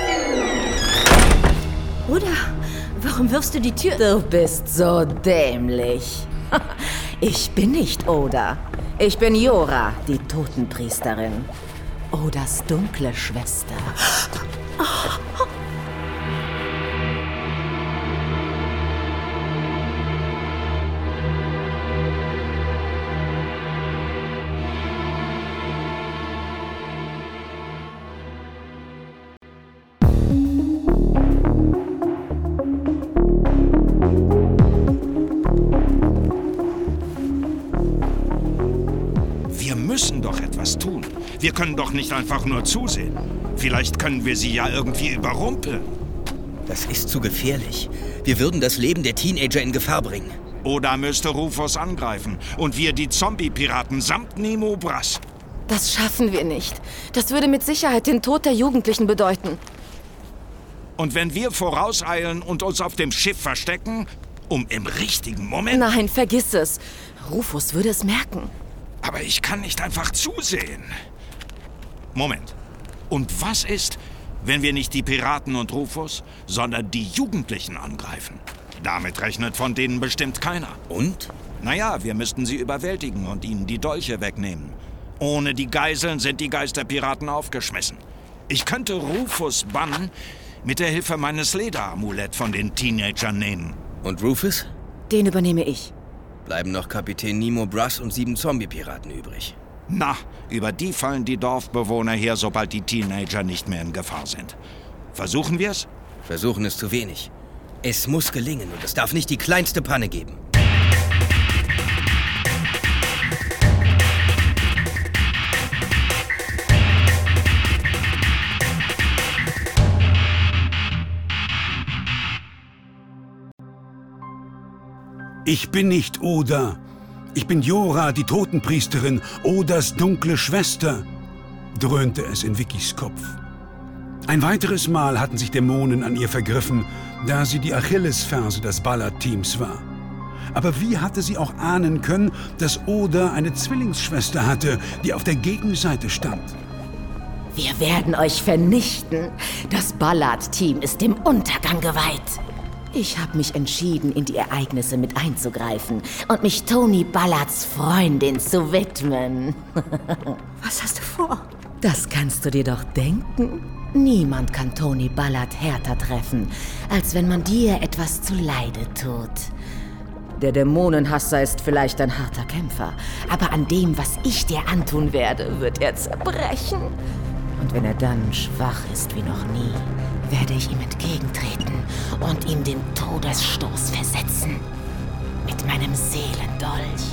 Oda, warum wirfst du die Tür? Du bist so dämlich. Ich bin nicht Oda. Ich bin Jora, die Totenpriesterin. Odas dunkle Schwester. Wir müssen doch etwas tun. Wir können doch nicht einfach nur zusehen. Vielleicht können wir sie ja irgendwie überrumpeln. Das ist zu gefährlich. Wir würden das Leben der Teenager in Gefahr bringen. Oda müsste Rufus angreifen und wir die Zombie-Piraten samt Nemo Brass. Das schaffen wir nicht. Das würde mit Sicherheit den Tod der Jugendlichen bedeuten. Und wenn wir vorauseilen und uns auf dem Schiff verstecken, um im richtigen Moment... Nein, vergiss es. Rufus würde es merken. Aber ich kann nicht einfach zusehen. Moment. Und was ist, wenn wir nicht die Piraten und Rufus, sondern die Jugendlichen angreifen? Damit rechnet von denen bestimmt keiner. Und? Naja, wir müssten sie überwältigen und ihnen die Dolche wegnehmen. Ohne die Geiseln sind die Geisterpiraten aufgeschmissen. Ich könnte Rufus bannen, mit der Hilfe meines Lederamulett von den Teenagern nehmen. Und Rufus? Den übernehme ich. Bleiben noch Kapitän Nemo Brass und sieben Zombie-Piraten übrig. Na, über die fallen die Dorfbewohner her, sobald die Teenager nicht mehr in Gefahr sind. Versuchen wir es? Versuchen ist zu wenig. Es muss gelingen und es darf nicht die kleinste Panne geben. Ich bin nicht Oda. Ich bin Jora, die Totenpriesterin, Odas dunkle Schwester, dröhnte es in Vickys Kopf. Ein weiteres Mal hatten sich Dämonen an ihr vergriffen, da sie die Achillesferse des Ballard-Teams war. Aber wie hatte sie auch ahnen können, dass Oda eine Zwillingsschwester hatte, die auf der Gegenseite stand? Wir werden euch vernichten. Das Ballard-Team ist dem Untergang geweiht. Ich habe mich entschieden, in die Ereignisse mit einzugreifen und mich Tony Ballards Freundin zu widmen. Was hast du vor? Das kannst du dir doch denken. Niemand kann Tony Ballard härter treffen, als wenn man dir etwas zuleide tut. Der Dämonenhasser ist vielleicht ein harter Kämpfer, aber an dem, was ich dir antun werde, wird er zerbrechen. Und wenn er dann schwach ist wie noch nie, werde ich ihm entgegentreten und ihm den Todesstoß versetzen. Mit meinem Seelendolch.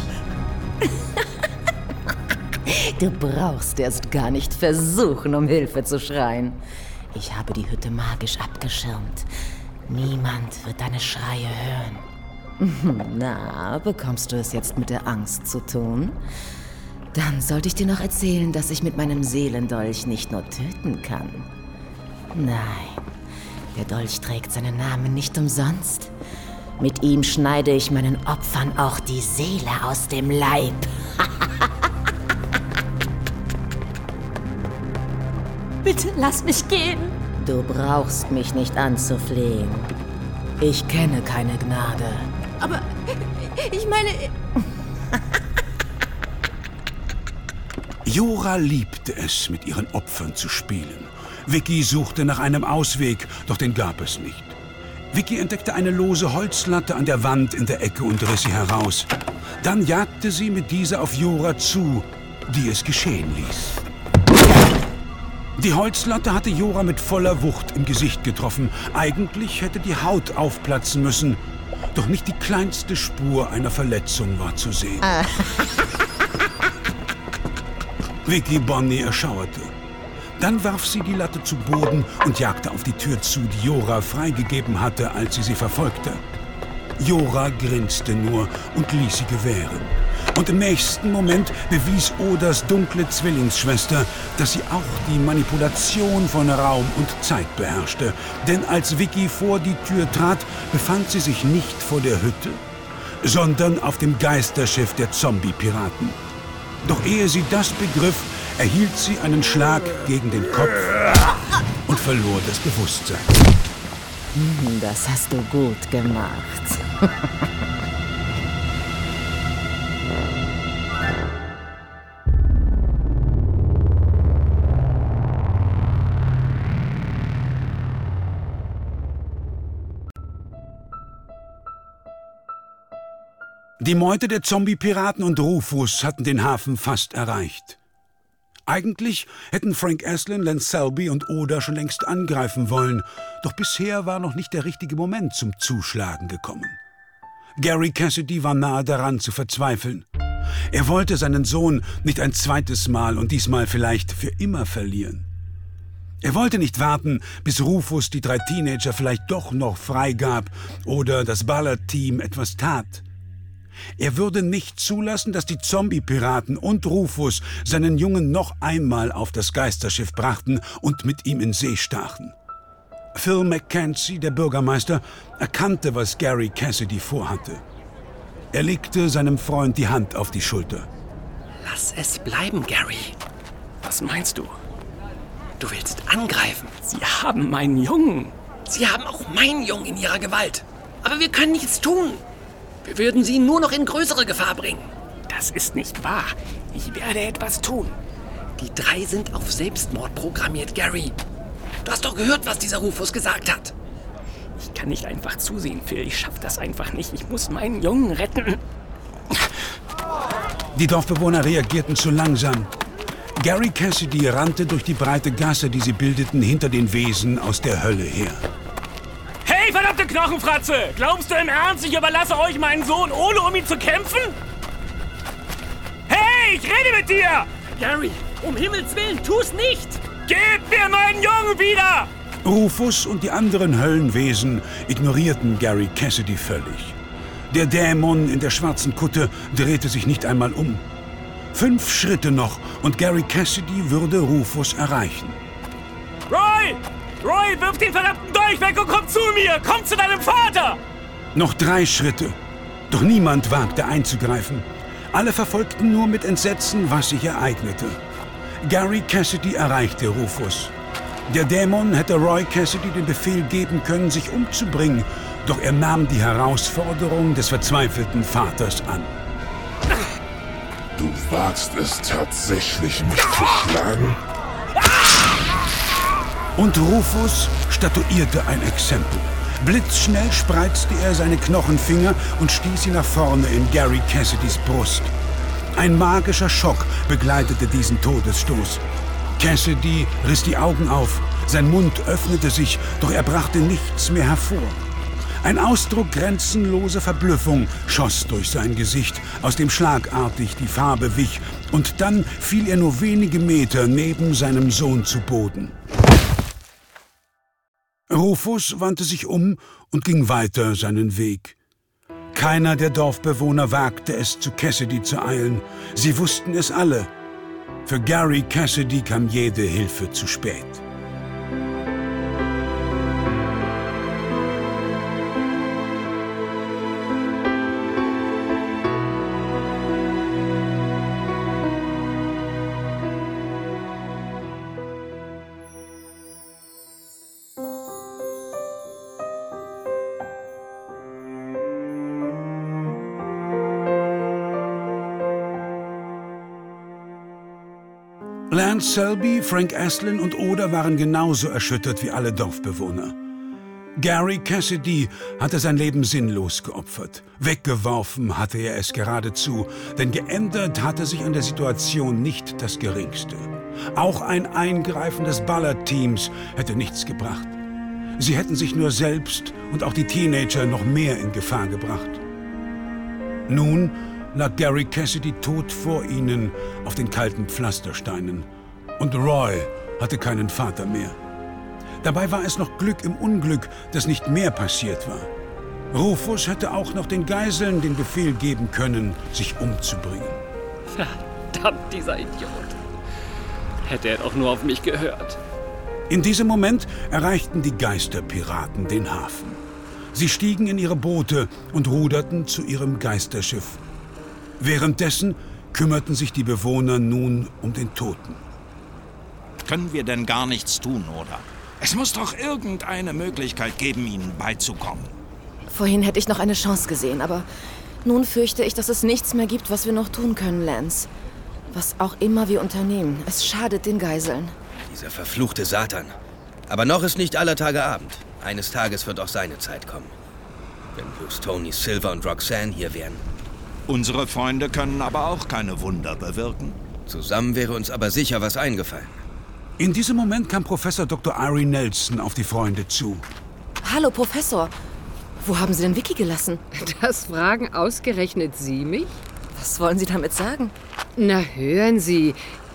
Du brauchst erst gar nicht versuchen, um Hilfe zu schreien. Ich habe die Hütte magisch abgeschirmt. Niemand wird deine Schreie hören. Na, bekommst du es jetzt mit der Angst zu tun? Dann sollte ich dir noch erzählen, dass ich mit meinem Seelendolch nicht nur töten kann. Nein, der Dolch trägt seinen Namen nicht umsonst. Mit ihm schneide ich meinen Opfern auch die Seele aus dem Leib. Bitte lass mich gehen. Du brauchst mich nicht anzuflehen. Ich kenne keine Gnade. Aber ich meine... Jora liebte es, mit ihren Opfern zu spielen. Vicky suchte nach einem Ausweg, doch den gab es nicht. Vicky entdeckte eine lose Holzlatte an der Wand in der Ecke und riss sie heraus. Dann jagte sie mit dieser auf Jora zu, die es geschehen ließ. Die Holzlatte hatte Jora mit voller Wucht im Gesicht getroffen. Eigentlich hätte die Haut aufplatzen müssen, doch nicht die kleinste Spur einer Verletzung war zu sehen. Vicky Bonnie erschauerte. Dann warf sie die Latte zu Boden und jagte auf die Tür zu, die Jora freigegeben hatte, als sie sie verfolgte. Jora grinste nur und ließ sie gewähren. Und im nächsten Moment bewies Odas dunkle Zwillingsschwester, dass sie auch die Manipulation von Raum und Zeit beherrschte. Denn als Vicky vor die Tür trat, befand sie sich nicht vor der Hütte, sondern auf dem Geisterschiff der Zombie-Piraten. Doch ehe sie das begriff, erhielt sie einen Schlag gegen den Kopf und verlor das Bewusstsein. Das hast du gut gemacht. Die Meute der Zombie-Piraten und Rufus hatten den Hafen fast erreicht. Eigentlich hätten Frank Aslan, Lance Selby und Oda schon längst angreifen wollen, doch bisher war noch nicht der richtige Moment zum Zuschlagen gekommen. Gary Cassidy war nahe daran zu verzweifeln. Er wollte seinen Sohn nicht ein zweites Mal und diesmal vielleicht für immer verlieren. Er wollte nicht warten, bis Rufus die drei Teenager vielleicht doch noch freigab oder das Ballard-Team etwas tat. Er würde nicht zulassen, dass die Zombie-Piraten und Rufus seinen Jungen noch einmal auf das Geisterschiff brachten und mit ihm in See stachen. Phil Mackenzie, der Bürgermeister, erkannte, was Gary Cassidy vorhatte. Er legte seinem Freund die Hand auf die Schulter. Lass es bleiben, Gary. Was meinst du? Du willst angreifen. Sie haben meinen Jungen. Sie haben auch meinen Jungen in ihrer Gewalt. Aber wir können nichts tun. Wir würden sie nur noch in größere Gefahr bringen. Das ist nicht wahr. Ich werde etwas tun. Die drei sind auf Selbstmord programmiert, Gary. Du hast doch gehört, was dieser Rufus gesagt hat. Ich kann nicht einfach zusehen, Phil. Ich schaff das einfach nicht. Ich muss meinen Jungen retten. Die Dorfbewohner reagierten zu langsam. Gary Cassidy rannte durch die breite Gasse, die sie bildeten, hinter den Wesen aus der Hölle her. Hey, verdammte Knochenfratze! Glaubst du im Ernst, ich überlasse euch meinen Sohn, ohne um ihn zu kämpfen? Hey, ich rede mit dir! Gary, um Himmels Willen, tu's nicht! Gib mir meinen Jungen wieder! Rufus und die anderen Höllenwesen ignorierten Gary Cassidy völlig. Der Dämon in der schwarzen Kutte drehte sich nicht einmal um. Fünf Schritte noch und Gary Cassidy würde Rufus erreichen. Roy! Roy, wirf den verdammten Dolch weg und komm zu mir! Komm zu deinem Vater! Noch drei Schritte. Doch niemand wagte einzugreifen. Alle verfolgten nur mit Entsetzen, was sich ereignete. Gary Cassidy erreichte Rufus. Der Dämon hätte Roy Cassidy den Befehl geben können, sich umzubringen, doch er nahm die Herausforderung des verzweifelten Vaters an. Du wagst es tatsächlich, mich zu schlagen? Und Rufus statuierte ein Exempel. Blitzschnell spreizte er seine Knochenfinger und stieß sie nach vorne in Gary Cassidys Brust. Ein magischer Schock begleitete diesen Todesstoß. Cassidy riss die Augen auf, sein Mund öffnete sich, doch er brachte nichts mehr hervor. Ein Ausdruck grenzenloser Verblüffung schoss durch sein Gesicht, aus dem schlagartig die Farbe wich, und dann fiel er nur wenige Meter neben seinem Sohn zu Boden. Rufus wandte sich um und ging weiter seinen Weg. Keiner der Dorfbewohner wagte es, zu Cassidy zu eilen. Sie wussten es alle. Für Gary Cassidy kam jede Hilfe zu spät. Lance Selby, Frank Astlin und Oda waren genauso erschüttert wie alle Dorfbewohner. Gary Cassidy hatte sein Leben sinnlos geopfert. Weggeworfen hatte er es geradezu, denn geändert hatte sich an der Situation nicht das Geringste. Auch ein Eingreifen des Ballard-Teams hätte nichts gebracht. Sie hätten sich nur selbst und auch die Teenager noch mehr in Gefahr gebracht. Nun lag Gary Cassidy tot vor ihnen auf den kalten Pflastersteinen. Und Roy hatte keinen Vater mehr. Dabei war es noch Glück im Unglück, dass nicht mehr passiert war. Rufus hätte auch noch den Geiseln den Befehl geben können, sich umzubringen. Verdammt, dieser Idiot. Hätte er doch nur auf mich gehört. In diesem Moment erreichten die Geisterpiraten den Hafen. Sie stiegen in ihre Boote und ruderten zu ihrem Geisterschiff. Währenddessen kümmerten sich die Bewohner nun um den Toten. Können wir denn gar nichts tun, oder? Es muss doch irgendeine Möglichkeit geben, ihnen beizukommen. Vorhin hätte ich noch eine Chance gesehen, aber nun fürchte ich, dass es nichts mehr gibt, was wir noch tun können, Lance. Was auch immer wir unternehmen, es schadet den Geiseln. Dieser verfluchte Satan. Aber noch ist nicht aller Tage Abend. Eines Tages wird auch seine Zeit kommen. Wenn bloß Tony, Silver und Roxanne hier wären. Unsere Freunde können aber auch keine Wunder bewirken. Zusammen wäre uns aber sicher was eingefallen. In diesem Moment kam Professor Doktor Irene Nelson auf die Freunde zu. Hallo, Professor. Wo haben Sie denn Vicky gelassen? Das fragen ausgerechnet Sie mich? Was wollen Sie damit sagen? Na, hören Sie.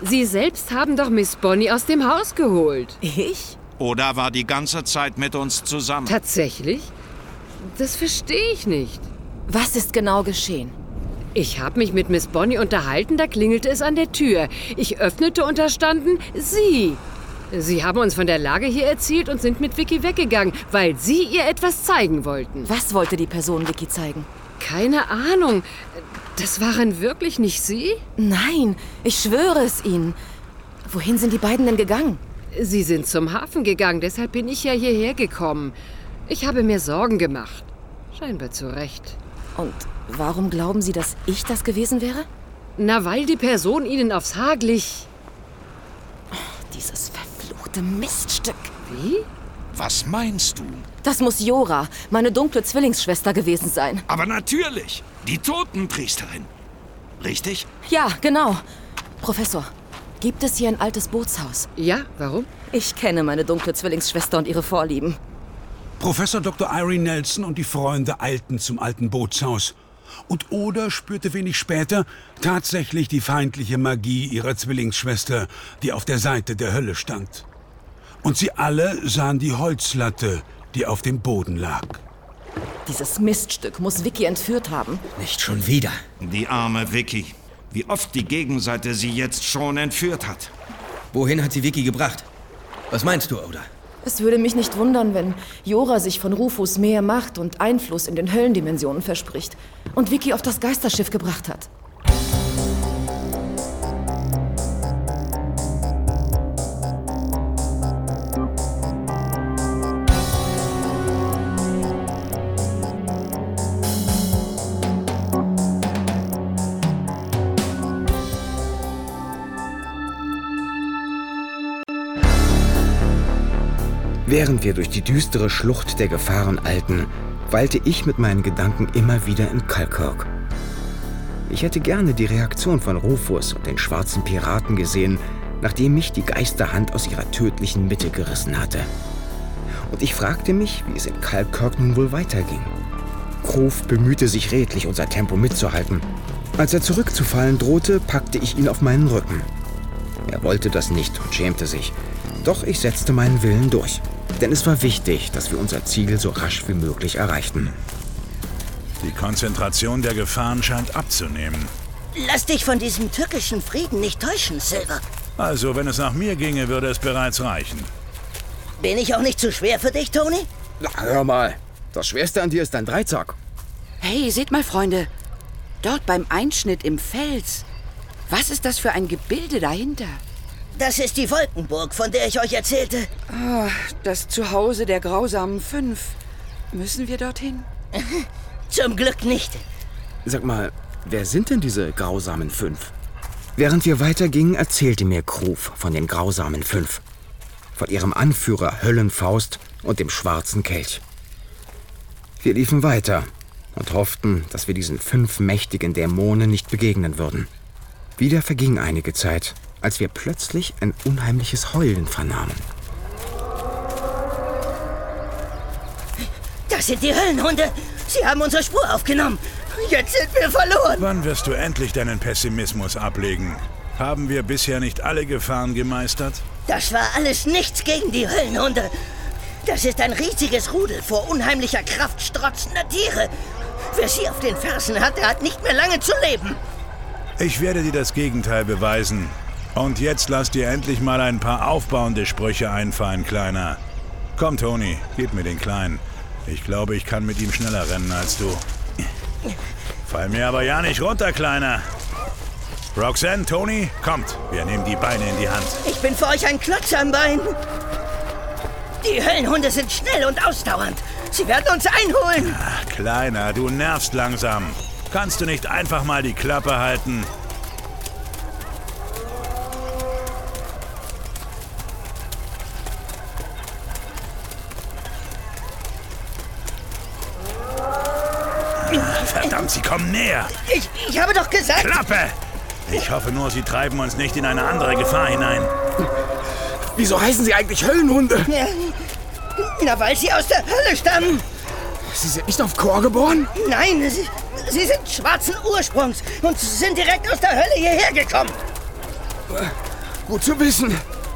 Sie selbst haben doch Miss Bonnie aus dem Haus geholt. Ich? Oder war die ganze Zeit mit uns zusammen? Tatsächlich? Das verstehe ich nicht. Was ist genau geschehen? Ich habe mich mit Miss Bonnie unterhalten, da klingelte es an der Tür. Ich öffnete und da standen Sie. Sie haben uns von der Lage hier erzählt und sind mit Vicky weggegangen, weil Sie ihr etwas zeigen wollten. Was wollte die Person Vicky zeigen? Keine Ahnung. Das waren wirklich nicht Sie? Nein, ich schwöre es Ihnen. Wohin sind die beiden denn gegangen? Sie sind zum Hafen gegangen, deshalb bin ich ja hierher gekommen. Ich habe mir Sorgen gemacht. Scheinbar zu Recht. Und warum glauben Sie, dass ich das gewesen wäre? Na, weil die Person Ihnen aufs Haar glich. Oh, dieses verfluchte Miststück. Wie? Was meinst du? Das muss Jora, meine dunkle Zwillingsschwester gewesen sein. Aber natürlich, die Totenpriesterin. Richtig? Ja, genau. Professor, gibt es hier ein altes Bootshaus? Ja, warum? Ich kenne meine dunkle Zwillingsschwester und ihre Vorlieben. Professor Doktor Irene Nelson und die Freunde eilten zum alten Bootshaus. Und Oda spürte wenig später tatsächlich die feindliche Magie ihrer Zwillingsschwester, die auf der Seite der Hölle stand. Und sie alle sahen die Holzlatte, die auf dem Boden lag. Dieses Miststück muss Vicky entführt haben. Nicht schon wieder. Die arme Vicky. Wie oft die Gegenseite sie jetzt schon entführt hat. Wohin hat sie Vicky gebracht? Was meinst du, Oda? Es würde mich nicht wundern, wenn Jora sich von Rufus mehr Macht und Einfluss in den Höllendimensionen verspricht und Vicky auf das Geisterschiff gebracht hat. Während wir durch die düstere Schlucht der Gefahren eilten, weilte ich mit meinen Gedanken immer wieder in Falkirk. Ich hätte gerne die Reaktion von Rufus und den schwarzen Piraten gesehen, nachdem mich die Geisterhand aus ihrer tödlichen Mitte gerissen hatte. Und ich fragte mich, wie es in Falkirk nun wohl weiterging. Kroof bemühte sich redlich, unser Tempo mitzuhalten. Als er zurückzufallen drohte, packte ich ihn auf meinen Rücken. Er wollte das nicht und schämte sich. Doch ich setzte meinen Willen durch. Denn es war wichtig, dass wir unser Ziel so rasch wie möglich erreichten. Die Konzentration der Gefahren scheint abzunehmen. Lass dich von diesem türkischen Frieden nicht täuschen, Silver. Also, wenn es nach mir ginge, würde es bereits reichen. Bin ich auch nicht zu schwer für dich, Tony? Na, hör mal. Das Schwerste an dir ist dein Dreizack. Hey, seht mal, Freunde. Dort beim Einschnitt im Fels. Was ist das für ein Gebilde dahinter? Das ist die Wolkenburg, von der ich euch erzählte. Ah, das Zuhause der grausamen Fünf. Müssen wir dorthin? Zum Glück nicht. Sag mal, wer sind denn diese grausamen Fünf? Während wir weitergingen, erzählte mir Kroof von den grausamen Fünf. Von ihrem Anführer Höllenfaust und dem schwarzen Kelch. Wir liefen weiter und hofften, dass wir diesen fünf mächtigen Dämonen nicht begegnen würden. Wieder verging einige Zeit, als wir plötzlich ein unheimliches Heulen vernahmen. Das sind die Höllenhunde. Sie haben unsere Spur aufgenommen. Jetzt sind wir verloren. Wann wirst du endlich deinen Pessimismus ablegen? Haben wir bisher nicht alle Gefahren gemeistert? Das war alles nichts gegen die Höllenhunde. Das ist ein riesiges Rudel vor unheimlicher Kraft strotzender Tiere. Wer sie auf den Fersen hat, der hat nicht mehr lange zu leben. Ich werde dir das Gegenteil beweisen. Und jetzt lass dir endlich mal ein paar aufbauende Sprüche einfallen, Kleiner. Komm, Tony, gib mir den Kleinen. Ich glaube, ich kann mit ihm schneller rennen als du. Fall mir aber ja nicht runter, Kleiner. Roxanne, Tony, kommt. Wir nehmen die Beine in die Hand. Ich bin für euch ein Klotz am Bein. Die Höllenhunde sind schnell und ausdauernd. Sie werden uns einholen. Ach, Kleiner, du nervst langsam. Kannst du nicht einfach mal die Klappe halten? Verdammt, sie kommen näher. Ich, ich habe doch gesagt... Klappe! Ich hoffe nur, sie treiben uns nicht in eine andere Gefahr hinein. Wieso heißen sie eigentlich Höllenhunde? Ja, na, weil sie aus der Hölle stammen. Sie sind nicht auf Kor geboren? Nein, sie, sie sind schwarzen Ursprungs und sind direkt aus der Hölle hierher gekommen. Gut zu wissen.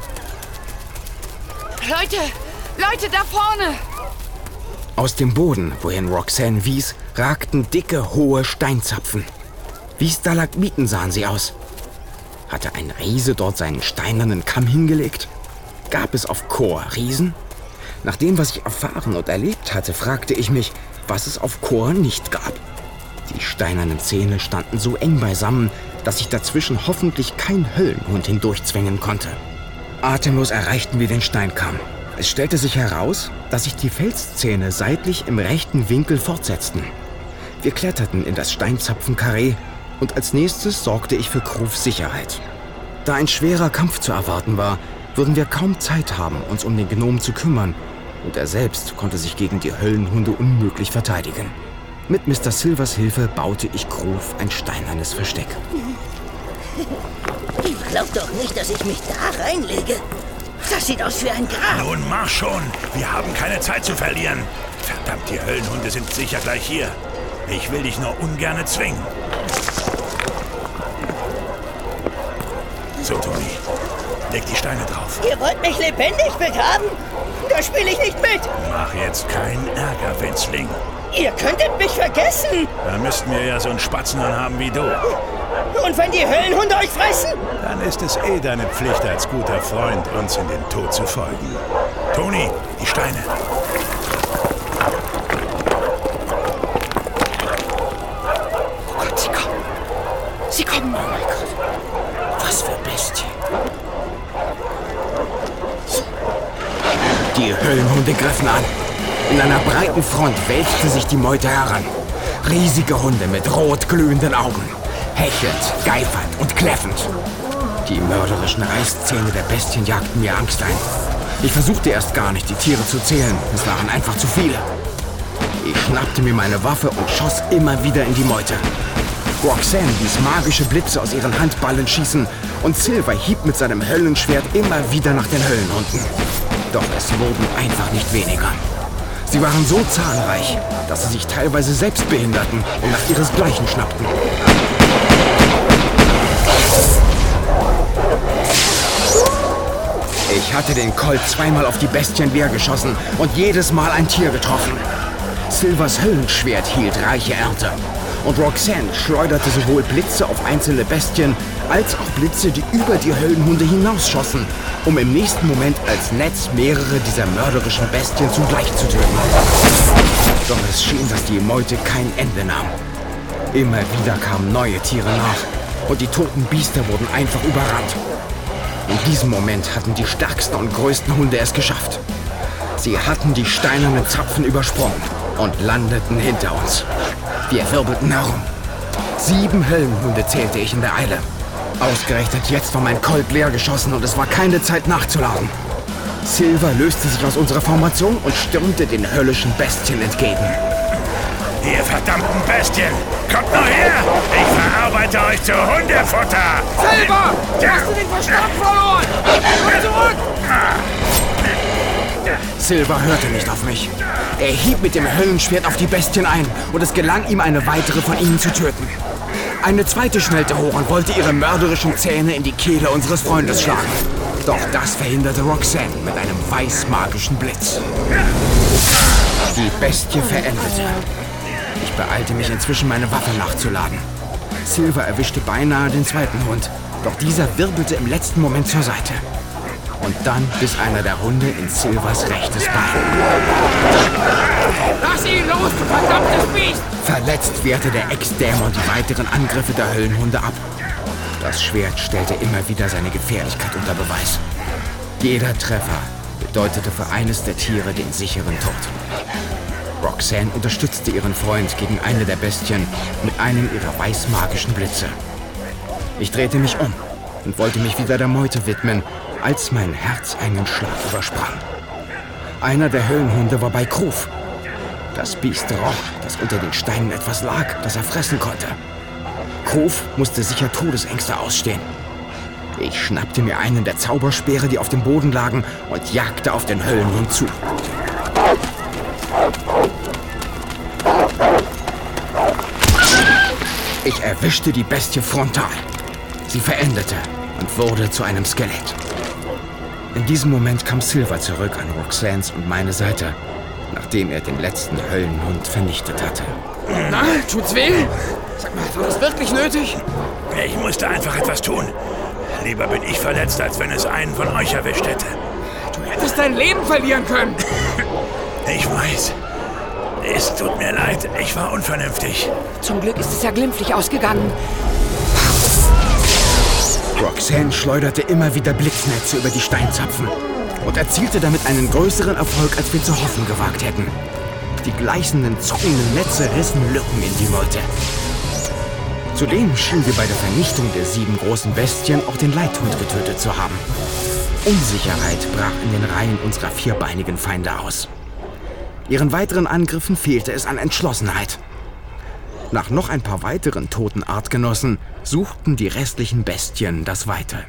Leute, Leute, da vorne! Aus dem Boden, wohin Roxanne wies, ragten dicke, hohe Steinzapfen. Wie Stalagmiten sahen sie aus. Hatte ein Riese dort seinen steinernen Kamm hingelegt? Gab es auf Kor Riesen? Nach dem, was ich erfahren und erlebt hatte, fragte ich mich, was es auf Kor nicht gab. Die steinernen Zähne standen so eng beisammen, dass sich dazwischen hoffentlich kein Höllenhund hindurchzwängen konnte. Atemlos erreichten wir den Steinkamm. Es stellte sich heraus, dass sich die Felszähne seitlich im rechten Winkel fortsetzten. Wir kletterten in das Steinzapfenkarree und als nächstes sorgte ich für Krufs Sicherheit. Da ein schwerer Kampf zu erwarten war, würden wir kaum Zeit haben, uns um den Gnomen zu kümmern, und er selbst konnte sich gegen die Höllenhunde unmöglich verteidigen. Mit Mister Silvers Hilfe baute ich Kruf ein steinernes Versteck. Ich glaub doch nicht, dass ich mich da reinlege. Das sieht aus wie ein Grab. Nun mach schon. Wir haben keine Zeit zu verlieren. Verdammt, die Höllenhunde sind sicher gleich hier. Ich will dich nur ungerne zwingen. So, Toni. Leg die Steine drauf. Ihr wollt mich lebendig begraben? Da spiele ich nicht mit. Mach jetzt keinen Ärger, Winzling. Ihr könntet mich vergessen. Da müssten wir ja so einen Spatzenhahn haben wie du. Und wenn die Höllenhunde euch fressen? Dann ist es eh deine Pflicht als guter Freund, uns in den Tod zu folgen. Toni, die Steine. Oh Gott, sie kommen. Sie kommen. Oh mein Gott. Was für Bestie. Die Höllenhunde griffen an. In einer breiten Front wälzte sich die Meute heran. Riesige Hunde mit rot glühenden Augen. Hechelnd, geifernd und kläffend. Die mörderischen Reißzähne der Bestien jagten mir Angst ein. Ich versuchte erst gar nicht, die Tiere zu zählen. Es waren einfach zu viele. Ich schnappte mir meine Waffe und schoss immer wieder in die Meute. Roxanne ließ magische Blitze aus ihren Handballen schießen und Silver hieb mit seinem Höllenschwert immer wieder nach den Höllenhunden. Doch es wurden einfach nicht weniger. Sie waren so zahlreich, dass sie sich teilweise selbst behinderten und nach ihresgleichen schnappten. Ich hatte den Colt zweimal auf die Bestienwehr geschossen und jedes Mal ein Tier getroffen. Silvers Höllenschwert hielt reiche Ernte. Und Roxanne schleuderte sowohl Blitze auf einzelne Bestien, als auch Blitze, die über die Höllenhunde hinausschossen, um im nächsten Moment als Netz mehrere dieser mörderischen Bestien zugleich zu töten. Doch es schien, dass die Meute kein Ende nahm. Immer wieder kamen neue Tiere nach und die toten Biester wurden einfach überrannt. In diesem Moment hatten die stärksten und größten Hunde es geschafft. Sie hatten die steinernen Zapfen übersprungen und landeten hinter uns. Wir wirbelten herum. Sieben Höllenhunde zählte ich in der Eile. Ausgerechnet jetzt war mein Colt leer geschossen und es war keine Zeit nachzuladen. Silver löste sich aus unserer Formation und stürmte den höllischen Bestien entgegen. Ihr verdammten Bestien! Kommt nur her! Ich verarbeite euch zu Hundefutter! Silver! Hast du den Verstand verloren? Komm zurück! Silver hörte nicht auf mich. Er hieb mit dem Höllenschwert auf die Bestien ein und es gelang ihm, eine weitere von ihnen zu töten. Eine zweite schnellte hoch und wollte ihre mörderischen Zähne in die Kehle unseres Freundes schlagen. Doch das verhinderte Roxanne mit einem weiß-magischen Blitz. Die Bestie verendete. Ich beeilte mich inzwischen, meine Waffe nachzuladen. Silver erwischte beinahe den zweiten Hund, doch dieser wirbelte im letzten Moment zur Seite. Und dann biss einer der Hunde in Silvers rechtes Bein. Lass ihn los, du verdammtes Biest! Verletzt wehrte der Ex-Dämon die weiteren Angriffe der Höllenhunde ab. Das Schwert stellte immer wieder seine Gefährlichkeit unter Beweis. Jeder Treffer bedeutete für eines der Tiere den sicheren Tod. Roxanne unterstützte ihren Freund gegen eine der Bestien mit einem ihrer weiß-magischen Blitze. Ich drehte mich um und wollte mich wieder der Meute widmen, als mein Herz einen Schlag übersprang. Einer der Höllenhunde war bei Kruf. Das Biest roch, dass unter den Steinen etwas lag, das er fressen konnte. Kruf musste sicher Todesängste ausstehen. Ich schnappte mir einen der Zauberspeere, die auf dem Boden lagen, und jagte auf den Höllenhund zu. Ich erwischte die Bestie frontal. Sie verendete, und wurde zu einem Skelett. In diesem Moment kam Silver zurück an Roxannes und meine Seite, nachdem er den letzten Höllenhund vernichtet hatte. Na, tut's weh? Sag mal, war das wirklich nötig? Ich musste einfach etwas tun. Lieber bin ich verletzt, als wenn es einen von euch erwischt hätte. Du hättest dein Leben verlieren können. Ich weiß. Es tut mir leid, ich war unvernünftig. Zum Glück ist es ja glimpflich ausgegangen. Roxanne schleuderte immer wieder Blitznetze über die Steinzapfen und erzielte damit einen größeren Erfolg, als wir zu hoffen gewagt hätten. Die gleißenden, zuckenden Netze rissen Lücken in die Meute. Zudem schienen wir bei der Vernichtung der sieben großen Bestien auch den Leithund getötet zu haben. Unsicherheit brach in den Reihen unserer vierbeinigen Feinde aus. Ihren weiteren Angriffen fehlte es an Entschlossenheit. Nach noch ein paar weiteren toten Artgenossen suchten die restlichen Bestien das Weite.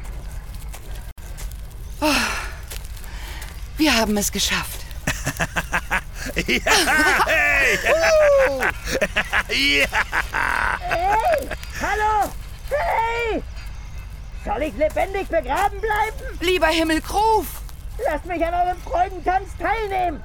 Oh, wir haben es geschafft. Ja, hey. uh. Ja. Hey, hallo! Hey! Soll ich lebendig begraben bleiben? Lieber Himmelkruf! Lasst mich an eurem Freudentanz teilnehmen!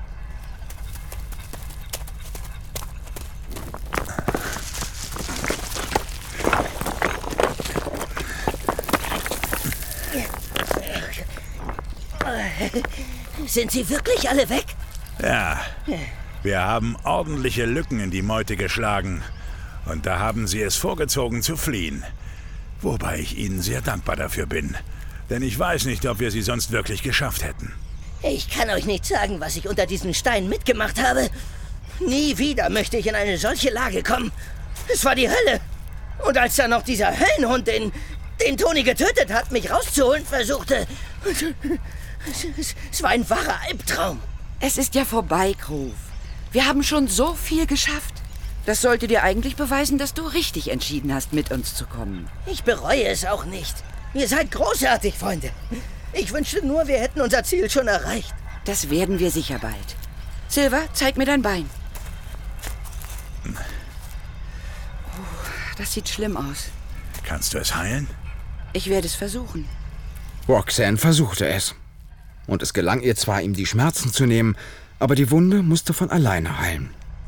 Sind sie wirklich alle weg? Ja, wir haben ordentliche Lücken in die Meute geschlagen. Und da haben sie es vorgezogen zu fliehen. Wobei ich ihnen sehr dankbar dafür bin. Denn ich weiß nicht, ob wir sie sonst wirklich geschafft hätten. Ich kann euch nicht sagen, was ich unter diesen Steinen mitgemacht habe. Nie wieder möchte ich in eine solche Lage kommen. Es war die Hölle. Und als dann noch dieser Höllenhund, den, den Toni getötet hat, mich rauszuholen versuchte... Es, es war ein wahrer Albtraum. Es ist ja vorbei, Kruf. Wir haben schon so viel geschafft. Das sollte dir eigentlich beweisen, dass du richtig entschieden hast, mit uns zu kommen. Ich bereue es auch nicht. Ihr seid großartig, Freunde. Ich wünschte nur, wir hätten unser Ziel schon erreicht. Das werden wir sicher bald. Silver, zeig mir dein Bein. Oh, das sieht schlimm aus. Kannst du es heilen? Ich werde es versuchen. Roxanne versuchte es. Und es gelang ihr zwar, ihm die Schmerzen zu nehmen, aber die Wunde musste von alleine heilen.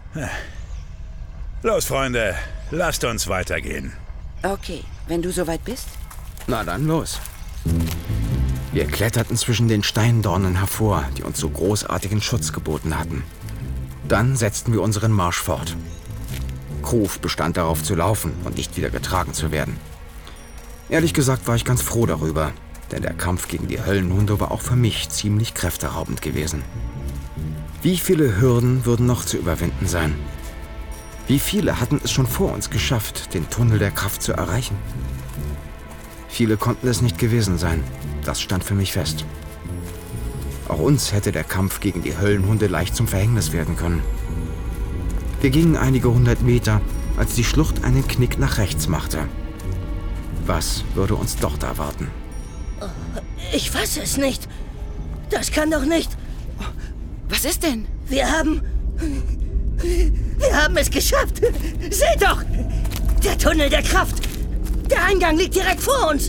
Los, Freunde, lasst uns weitergehen. Okay, wenn du soweit bist. Na dann los. Wir kletterten zwischen den Steindornen hervor, die uns so großartigen Schutz geboten hatten. Dann setzten wir unseren Marsch fort. Kruf bestand darauf zu laufen und nicht wieder getragen zu werden. Ehrlich gesagt war ich ganz froh darüber, denn der Kampf gegen die Höllenhunde war auch für mich ziemlich kräfteraubend gewesen. Wie viele Hürden würden noch zu überwinden sein? Wie viele hatten es schon vor uns geschafft, den Tunnel der Kraft zu erreichen? Viele konnten es nicht gewesen sein. Das stand für mich fest. Auch uns hätte der Kampf gegen die Höllenhunde leicht zum Verhängnis werden können. Wir gingen einige hundert Meter, als die Schlucht einen Knick nach rechts machte. Was würde uns dort erwarten? Ich fasse es nicht. Das kann doch nicht. Was ist denn? Wir haben... Wir haben es geschafft. Seht doch! Der Tunnel der Kraft. Der Eingang liegt direkt vor uns.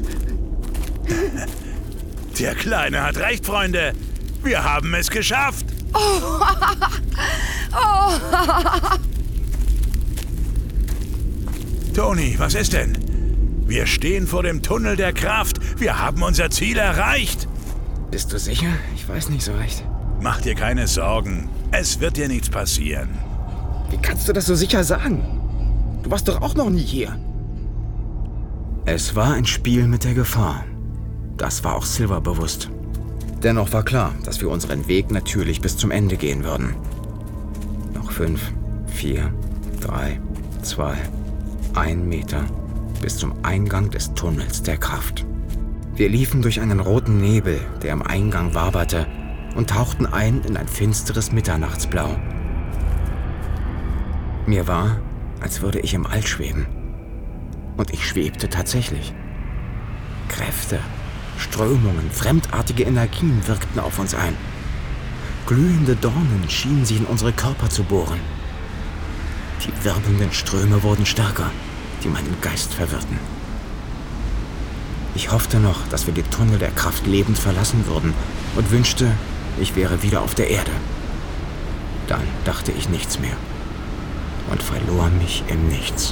Der Kleine hat recht, Freunde. Wir haben es geschafft. Oh. Oh. Toni, was ist denn? Wir stehen vor dem Tunnel der Kraft. Wir haben unser Ziel erreicht. Bist du sicher? Ich weiß nicht so recht. Mach dir keine Sorgen. Es wird dir nichts passieren. Wie kannst du das so sicher sagen? Du warst doch auch noch nie hier. Es war ein Spiel mit der Gefahr. Das war auch Silver bewusst. Dennoch war klar, dass wir unseren Weg natürlich bis zum Ende gehen würden. Noch fünf, vier, drei, zwei, ein Meter bis zum Eingang des Tunnels der Kraft. Wir liefen durch einen roten Nebel, der am Eingang waberte, und tauchten ein in ein finsteres Mitternachtsblau. Mir war, als würde ich im All schweben. Und ich schwebte tatsächlich. Kräfte, Strömungen, fremdartige Energien wirkten auf uns ein. Glühende Dornen schienen sich in unsere Körper zu bohren. Die wirbelnden Ströme wurden stärker, die meinen Geist verwirrten. Ich hoffte noch, dass wir den Tunnel der Kraft lebend verlassen würden und wünschte, ich wäre wieder auf der Erde. Dann dachte ich nichts mehr und verlor mich im Nichts.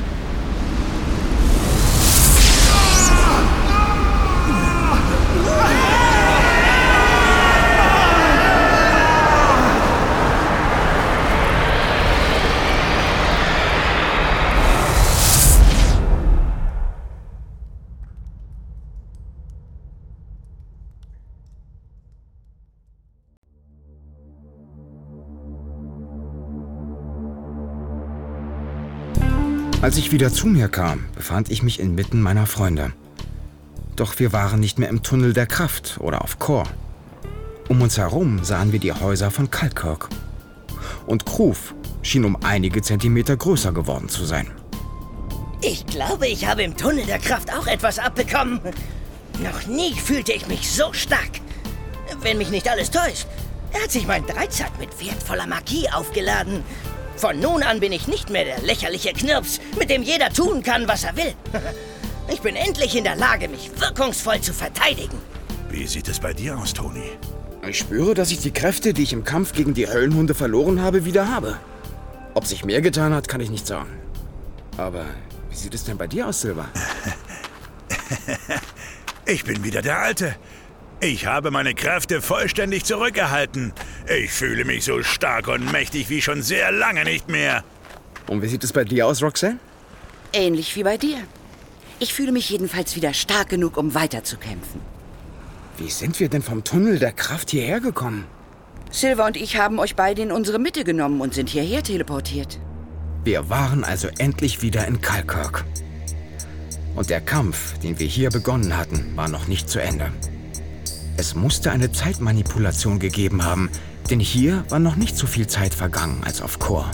Als ich wieder zu mir kam, befand ich mich inmitten meiner Freunde. Doch wir waren nicht mehr im Tunnel der Kraft oder auf Kor. Um uns herum sahen wir die Häuser von Kalkkirk. Und Kruf schien um einige Zentimeter größer geworden zu sein. Ich glaube, ich habe im Tunnel der Kraft auch etwas abbekommen. Noch nie fühlte ich mich so stark. Wenn mich nicht alles täuscht, hat sich mein Dreizack mit wertvoller Magie aufgeladen. Von nun an bin ich nicht mehr der lächerliche Knirps, mit dem jeder tun kann, was er will. Ich bin endlich in der Lage, mich wirkungsvoll zu verteidigen. Wie sieht es bei dir aus, Tony? Ich spüre, dass ich die Kräfte, die ich im Kampf gegen die Höllenhunde verloren habe, wieder habe. Ob sich mehr getan hat, kann ich nicht sagen. Aber wie sieht es denn bei dir aus, Silver? Ich bin wieder der Alte. Ich habe meine Kräfte vollständig zurückerhalten. Ich fühle mich so stark und mächtig wie schon sehr lange nicht mehr. Und wie sieht es bei dir aus, Roxanne? Ähnlich wie bei dir. Ich fühle mich jedenfalls wieder stark genug, um weiterzukämpfen. Wie sind wir denn vom Tunnel der Kraft hierher gekommen? Silver und ich haben euch beide in unsere Mitte genommen und sind hierher teleportiert. Wir waren also endlich wieder in Kalkkirk. Und der Kampf, den wir hier begonnen hatten, war noch nicht zu Ende. Es musste eine Zeitmanipulation gegeben haben, denn hier war noch nicht so viel Zeit vergangen als auf Kor.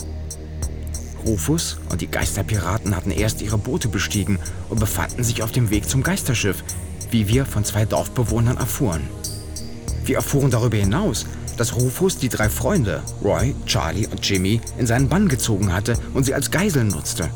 Rufus und die Geisterpiraten hatten erst ihre Boote bestiegen und befanden sich auf dem Weg zum Geisterschiff, wie wir von zwei Dorfbewohnern erfuhren. Wir erfuhren darüber hinaus, dass Rufus die drei Freunde, Roy, Charlie und Jimmy, in seinen Bann gezogen hatte und sie als Geiseln nutzte.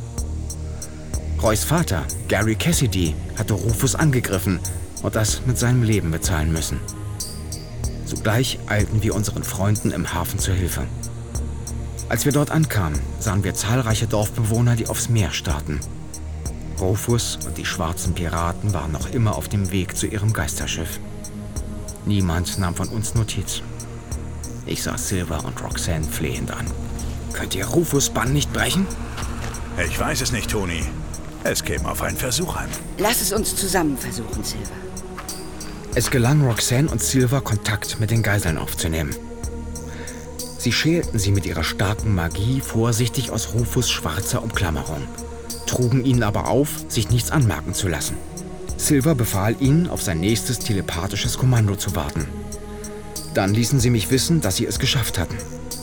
Roys Vater, Gary Cassidy, hatte Rufus angegriffen und das mit seinem Leben bezahlen müssen. Sogleich eilten wir unseren Freunden im Hafen zur Hilfe. Als wir dort ankamen, sahen wir zahlreiche Dorfbewohner, die aufs Meer starrten. Rufus und die schwarzen Piraten waren noch immer auf dem Weg zu ihrem Geisterschiff. Niemand nahm von uns Notiz. Ich sah Silver und Roxanne flehend an. Könnt ihr Rufus' Bann nicht brechen? Ich weiß es nicht, Tony. Es käme auf einen Versuch an. Lass es uns zusammen versuchen, Silver. Es gelang Roxanne und Silver, Kontakt mit den Geiseln aufzunehmen. Sie schälten sie mit ihrer starken Magie vorsichtig aus Rufus' schwarzer Umklammerung, trugen ihnen aber auf, sich nichts anmerken zu lassen. Silver befahl ihnen, auf sein nächstes telepathisches Kommando zu warten. Dann ließen sie mich wissen, dass sie es geschafft hatten.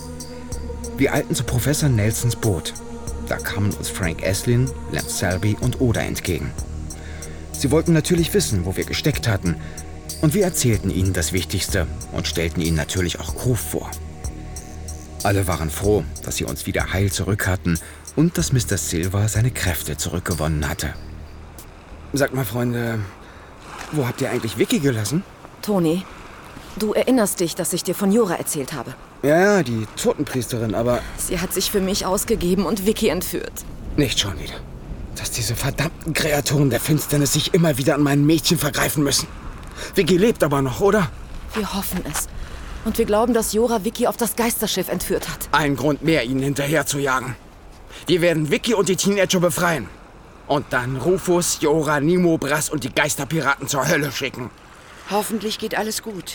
Wir eilten zu Professor Nelsons Boot. Da kamen uns Frank Eslin, Lance Selby und Oda entgegen. Sie wollten natürlich wissen, wo wir gesteckt hatten, und wir erzählten ihnen das Wichtigste und stellten ihnen natürlich auch Kruf vor. Alle waren froh, dass sie uns wieder heil zurück hatten und dass Mister Silver seine Kräfte zurückgewonnen hatte. Sagt mal, Freunde, wo habt ihr eigentlich Vicky gelassen? Tony, du erinnerst dich, dass ich dir von Jora erzählt habe? Ja, ja, die Totenpriesterin, aber... Sie hat sich für mich ausgegeben und Vicky entführt. Nicht schon wieder. Dass diese verdammten Kreaturen der Finsternis sich immer wieder an meinen Mädchen vergreifen müssen. Vicky lebt aber noch, oder? Wir hoffen es. Und wir glauben, dass Jora Vicky auf das Geisterschiff entführt hat. Ein Grund mehr, ihnen hinterher zu jagen. Wir werden Vicky und die Teenager befreien. Und dann Rufus, Jora, Nimo, Brass und die Geisterpiraten zur Hölle schicken. Hoffentlich geht alles gut.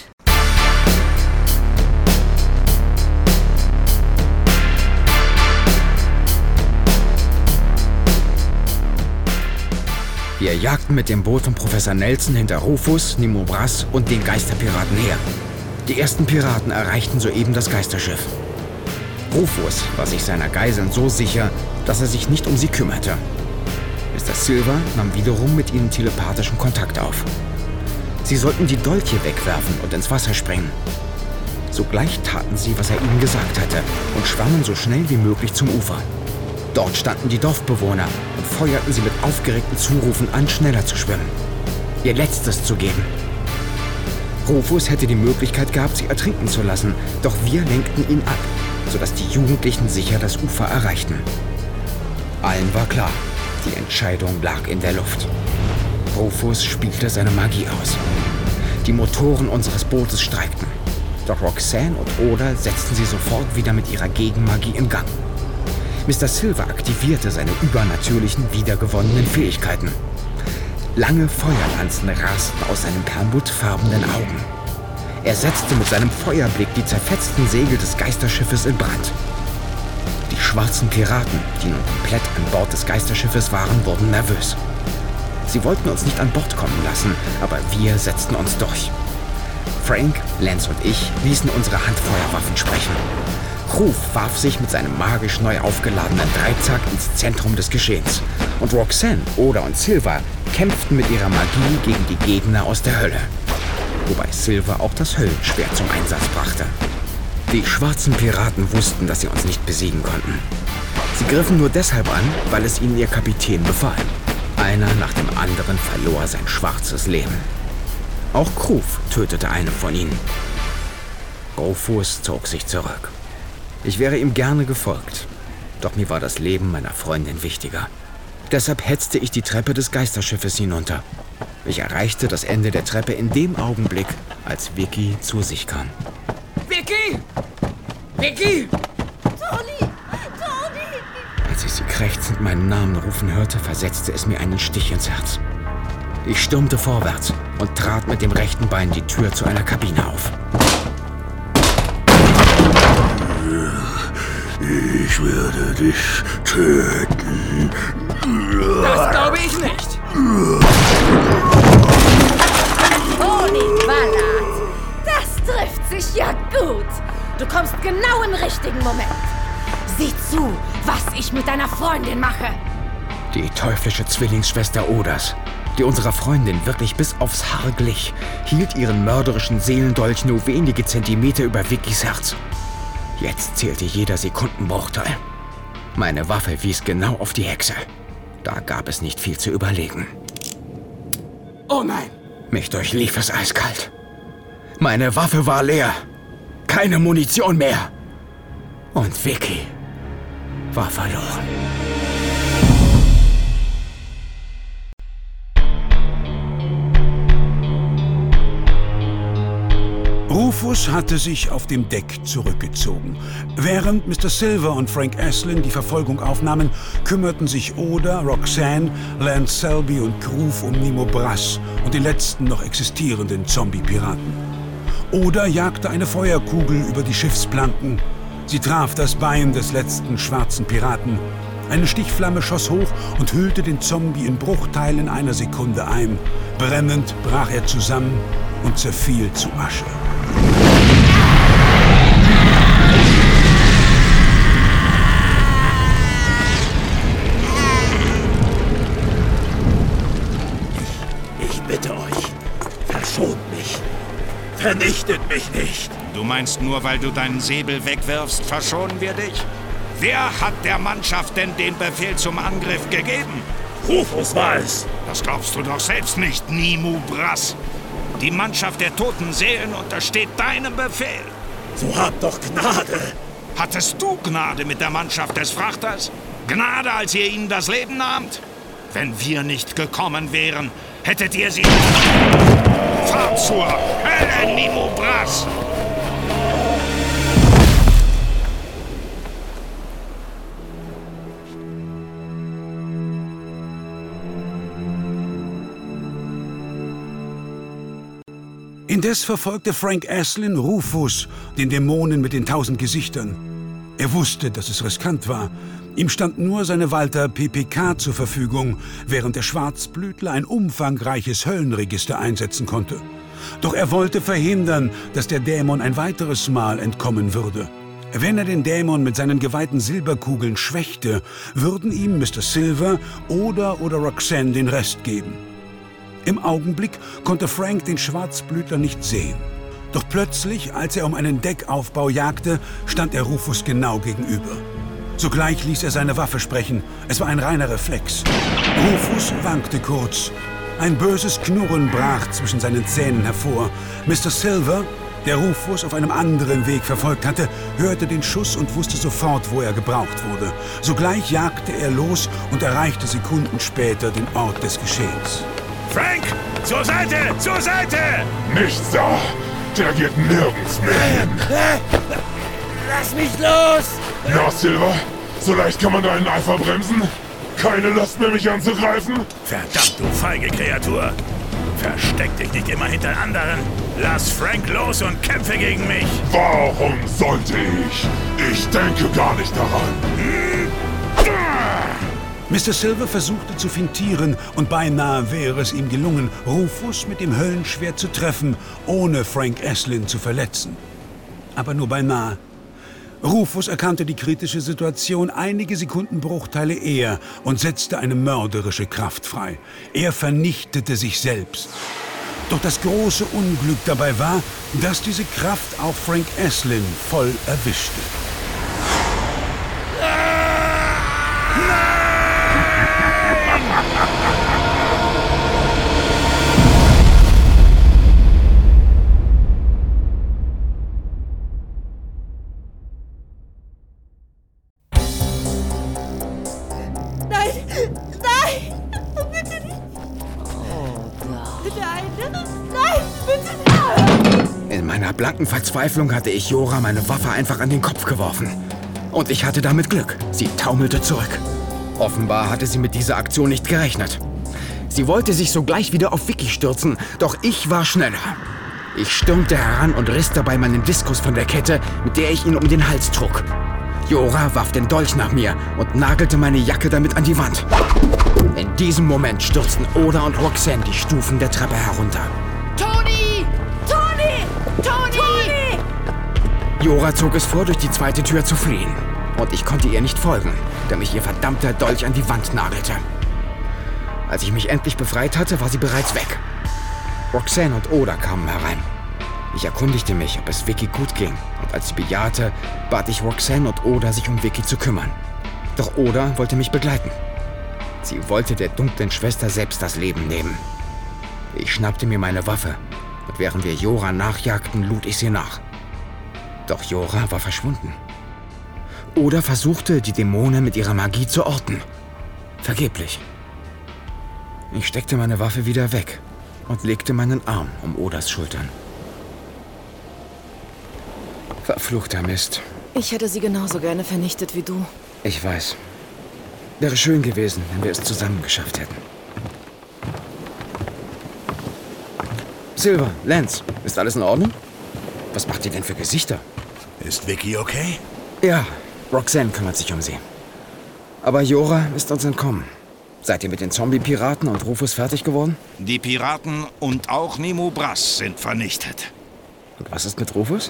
Wir jagten mit dem Boot von Professor Nelson hinter Rufus, Nimo Brass und den Geisterpiraten her. Die ersten Piraten erreichten soeben das Geisterschiff. Rufus war sich seiner Geiseln so sicher, dass er sich nicht um sie kümmerte. Mister Silver nahm wiederum mit ihnen telepathischen Kontakt auf. Sie sollten die Dolche wegwerfen und ins Wasser springen. Sogleich taten sie, was er ihnen gesagt hatte, und schwammen so schnell wie möglich zum Ufer. Dort standen die Dorfbewohner und feuerten sie mit aufgeregten Zurufen an, schneller zu schwimmen. ihr Letztes zu geben. Rufus hätte die Möglichkeit gehabt, sie ertrinken zu lassen, doch wir lenkten ihn ab, sodass die Jugendlichen sicher das Ufer erreichten. Allen war klar, die Entscheidung lag in der Luft. Rufus spielte seine Magie aus. Die Motoren unseres Bootes streikten. Doch Roxanne und Oda setzten sie sofort wieder mit ihrer Gegenmagie in Gang. Mister Silver aktivierte seine übernatürlichen, wiedergewonnenen Fähigkeiten. Lange Feuerlanzen rasten aus seinen perlmuttfarbenen Augen. Er setzte mit seinem Feuerblick die zerfetzten Segel des Geisterschiffes in Brand. Die schwarzen Piraten, die nun komplett an Bord des Geisterschiffes waren, wurden nervös. Sie wollten uns nicht an Bord kommen lassen, aber wir setzten uns durch. Frank, Lance und ich ließen unsere Handfeuerwaffen sprechen. Ruf warf sich mit seinem magisch neu aufgeladenen Dreizack ins Zentrum des Geschehens. Und Roxanne, Oda und Silver kämpften mit ihrer Magie gegen die Gegner aus der Hölle. Wobei Silver auch das Höllenschwert zum Einsatz brachte. Die schwarzen Piraten wussten, dass sie uns nicht besiegen konnten. Sie griffen nur deshalb an, weil es ihnen ihr Kapitän befahl. Einer nach dem anderen verlor sein schwarzes Leben. Auch Kruf tötete einen von ihnen. Rufus zog sich zurück. Ich wäre ihm gerne gefolgt, doch mir war das Leben meiner Freundin wichtiger. Deshalb hetzte ich die Treppe des Geisterschiffes hinunter. Ich erreichte das Ende der Treppe in dem Augenblick, als Vicky zu sich kam. Vicky! Vicky! Toni! Toni! Als ich sie krächzend meinen Namen rufen hörte, versetzte es mir einen Stich ins Herz. Ich stürmte vorwärts und trat mit dem rechten Bein die Tür zu einer Kabine auf. Ich werde dich töten. Das glaube ich nicht. Toni Ballard, das trifft sich ja gut. Du kommst genau im richtigen Moment. Sieh zu, was ich mit deiner Freundin mache. Die teuflische Zwillingsschwester Odas, die unserer Freundin wirklich bis aufs Haar glich, hielt ihren mörderischen Seelendolch nur wenige Zentimeter über Vickys Herz. Jetzt zählte jeder Sekundenbruchteil. Meine Waffe wies genau auf die Hexe. Da gab es nicht viel zu überlegen. Oh nein! Mich durchlief es eiskalt. Meine Waffe war leer. Keine Munition mehr. Und Vicky war verloren. Rufus hatte sich auf dem Deck zurückgezogen. Während Mister Silver und Frank Asselin die Verfolgung aufnahmen, kümmerten sich Oda, Roxanne, Lance Selby und Kruf um Nemo Brass und die letzten noch existierenden Zombie-Piraten. Oda jagte eine Feuerkugel über die Schiffsplanken. Sie traf das Bein des letzten schwarzen Piraten. Eine Stichflamme schoss hoch und hüllte den Zombie in Bruchteilen einer Sekunde ein. Brennend brach er zusammen und zerfiel zu Asche. Ich bitte euch, verschont mich. Vernichtet mich nicht. Du meinst, nur weil du deinen Säbel wegwirfst, verschonen wir dich? Wer hat der Mannschaft denn den Befehl zum Angriff gegeben? Rufus war es. Das glaubst du doch selbst nicht, Nemo Brass. Die Mannschaft der toten Seelen untersteht deinem Befehl. So habt doch Gnade. Hattest du Gnade mit der Mannschaft des Frachters? Gnade, als ihr ihnen das Leben nahmt? Wenn wir nicht gekommen wären, hättet ihr sie... Fahrt zur Hölle, Nemo Brass! Indes verfolgte Frank Asselin Rufus, den Dämonen mit den tausend Gesichtern. Er wusste, dass es riskant war. Ihm stand nur seine Walter P P K zur Verfügung, während der Schwarzblütler ein umfangreiches Höllenregister einsetzen konnte. Doch er wollte verhindern, dass der Dämon ein weiteres Mal entkommen würde. Wenn er den Dämon mit seinen geweihten Silberkugeln schwächte, würden ihm Mister Silver oder, oder Roxanne den Rest geben. Im Augenblick konnte Frank den Schwarzblütler nicht sehen. Doch plötzlich, als er um einen Deckaufbau jagte, stand er Rufus genau gegenüber. Sogleich ließ er seine Waffe sprechen. Es war ein reiner Reflex. Rufus wankte kurz. Ein böses Knurren brach zwischen seinen Zähnen hervor. Mister Silver, der Rufus auf einem anderen Weg verfolgt hatte, hörte den Schuss und wusste sofort, wo er gebraucht wurde. Sogleich jagte er los und erreichte Sekunden später den Ort des Geschehens. Frank, zur Seite, zur Seite! Nichts da! Der geht nirgends mehr hin. Lass mich los! Na, Silver, so leicht kann man deinen Eifer bremsen? Keine Lust mehr, mich anzugreifen? Verdammt, du feige Kreatur! Versteck dich nicht immer hinter anderen. Lass Frank los und kämpfe gegen mich. Warum sollte ich? Ich denke gar nicht daran. Hm? Mister Silver versuchte zu fintieren und beinahe wäre es ihm gelungen, Rufus mit dem Höllenschwert zu treffen, ohne Frank Asselin zu verletzen. Aber nur beinahe. Rufus erkannte die kritische Situation einige Sekundenbruchteile eher und setzte eine mörderische Kraft frei. Er vernichtete sich selbst. Doch das große Unglück dabei war, dass diese Kraft auch Frank Asselin voll erwischte. In meiner blanken Verzweiflung hatte ich Jora meine Waffe einfach an den Kopf geworfen. Und ich hatte damit Glück. Sie taumelte zurück. Offenbar hatte sie mit dieser Aktion nicht gerechnet. Sie wollte sich sogleich wieder auf Vicky stürzen, doch ich war schneller. Ich stürmte heran und riss dabei meinen Diskus von der Kette, mit der ich ihn um den Hals trug. Jora warf den Dolch nach mir und nagelte meine Jacke damit an die Wand. In diesem Moment stürzten Oda und Roxanne die Stufen der Treppe herunter. Toni! Toni! Toni! Toni! Jora zog es vor, durch die zweite Tür zu fliehen. Und ich konnte ihr nicht folgen, da mich ihr verdammter Dolch an die Wand nagelte. Als ich mich endlich befreit hatte, war sie bereits weg. Roxanne und Oda kamen herein. Ich erkundigte mich, ob es Vicky gut ging. Und als sie bejahte, bat ich Roxanne und Oda, sich um Vicky zu kümmern. Doch Oda wollte mich begleiten. Sie wollte der dunklen Schwester selbst das Leben nehmen. Ich schnappte mir meine Waffe und während wir Jora nachjagten, lud ich sie nach. Doch Jora war verschwunden. Oda versuchte, die Dämonen mit ihrer Magie zu orten. Vergeblich. Ich steckte meine Waffe wieder weg und legte meinen Arm um Odas Schultern. Verfluchter Mist. Ich hätte sie genauso gerne vernichtet wie du. Ich weiß. Wäre schön gewesen, wenn wir es zusammen geschafft hätten. Silver, Lance, ist alles in Ordnung? Was macht ihr denn für Gesichter? Ist Vicky okay? Ja, Roxanne kümmert sich um sie. Aber Jora ist uns entkommen. Seid ihr mit den Zombie-Piraten und Rufus fertig geworden? Die Piraten und auch Nemo Brass sind vernichtet. Und was ist mit Rufus?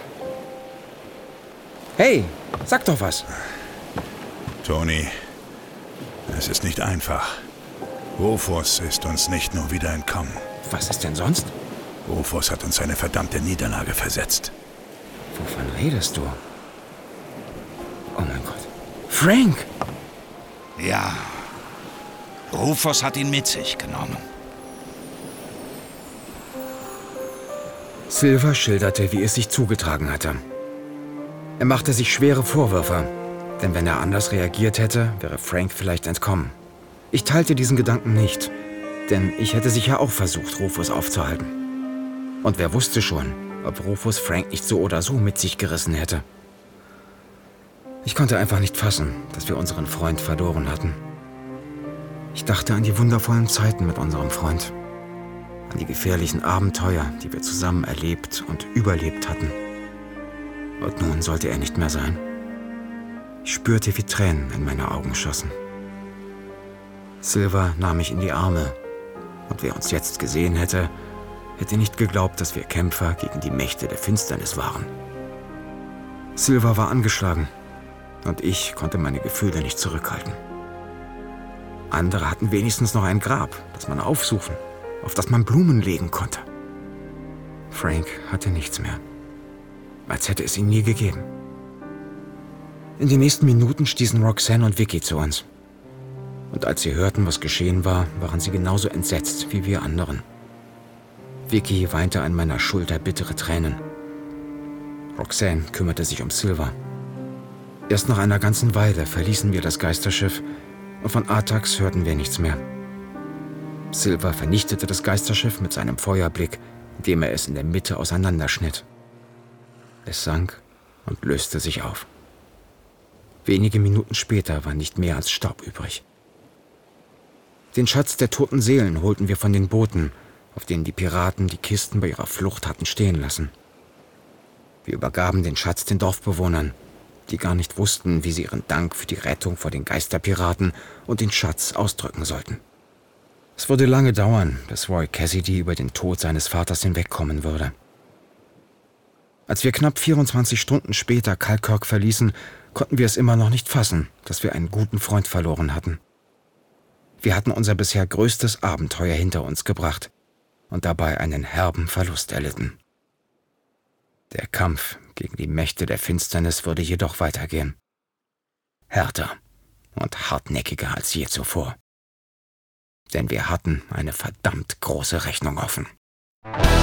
Hey, sag doch was. Toni, es ist nicht einfach. Rufus ist uns nicht nur wieder entkommen. Was ist denn sonst? Rufus hat uns eine verdammte Niederlage versetzt. Wovon redest du? Oh mein Gott. Frank! Ja. Rufus hat ihn mit sich genommen. Silver schilderte, wie es sich zugetragen hatte. Er machte sich schwere Vorwürfe, denn wenn er anders reagiert hätte, wäre Frank vielleicht entkommen. Ich teilte diesen Gedanken nicht, denn ich hätte sicher auch versucht, Rufus aufzuhalten. Und wer wusste schon, ob Rufus Frank nicht so oder so mit sich gerissen hätte. Ich konnte einfach nicht fassen, dass wir unseren Freund verloren hatten. Ich dachte an die wundervollen Zeiten mit unserem Freund, an die gefährlichen Abenteuer, die wir zusammen erlebt und überlebt hatten. Und nun sollte er nicht mehr sein. Ich spürte, wie Tränen in meine Augen schossen. Silver nahm mich in die Arme, und wer uns jetzt gesehen hätte, hätte nicht geglaubt, dass wir Kämpfer gegen die Mächte der Finsternis waren. Silver war angeschlagen, und ich konnte meine Gefühle nicht zurückhalten. Andere hatten wenigstens noch ein Grab, das man aufsuchen, auf das man Blumen legen konnte. Frank hatte nichts mehr, als hätte es ihn nie gegeben. In den nächsten Minuten stießen Roxanne und Vicky zu uns. Und als sie hörten, was geschehen war, waren sie genauso entsetzt wie wir anderen. Vicky weinte an meiner Schulter bittere Tränen. Roxanne kümmerte sich um Silver. Erst nach einer ganzen Weile verließen wir das Geisterschiff und von Artax hörten wir nichts mehr. Silver vernichtete das Geisterschiff mit seinem Feuerblick, indem er es in der Mitte auseinanderschnitt. Es sank und löste sich auf. Wenige Minuten später war nicht mehr als Staub übrig. Den Schatz der toten Seelen holten wir von den Booten, auf denen die Piraten die Kisten bei ihrer Flucht hatten stehen lassen. Wir übergaben den Schatz den Dorfbewohnern, die gar nicht wussten, wie sie ihren Dank für die Rettung vor den Geisterpiraten und den Schatz ausdrücken sollten. Es würde lange dauern, bis Roy Cassidy über den Tod seines Vaters hinwegkommen würde. Als wir knapp vierundzwanzig Stunden später Kalkirk verließen, konnten wir es immer noch nicht fassen, dass wir einen guten Freund verloren hatten. Wir hatten unser bisher größtes Abenteuer hinter uns gebracht und dabei einen herben Verlust erlitten. Der Kampf gegen die Mächte der Finsternis würde jedoch weitergehen. Härter und hartnäckiger als je zuvor. Denn wir hatten eine verdammt große Rechnung offen.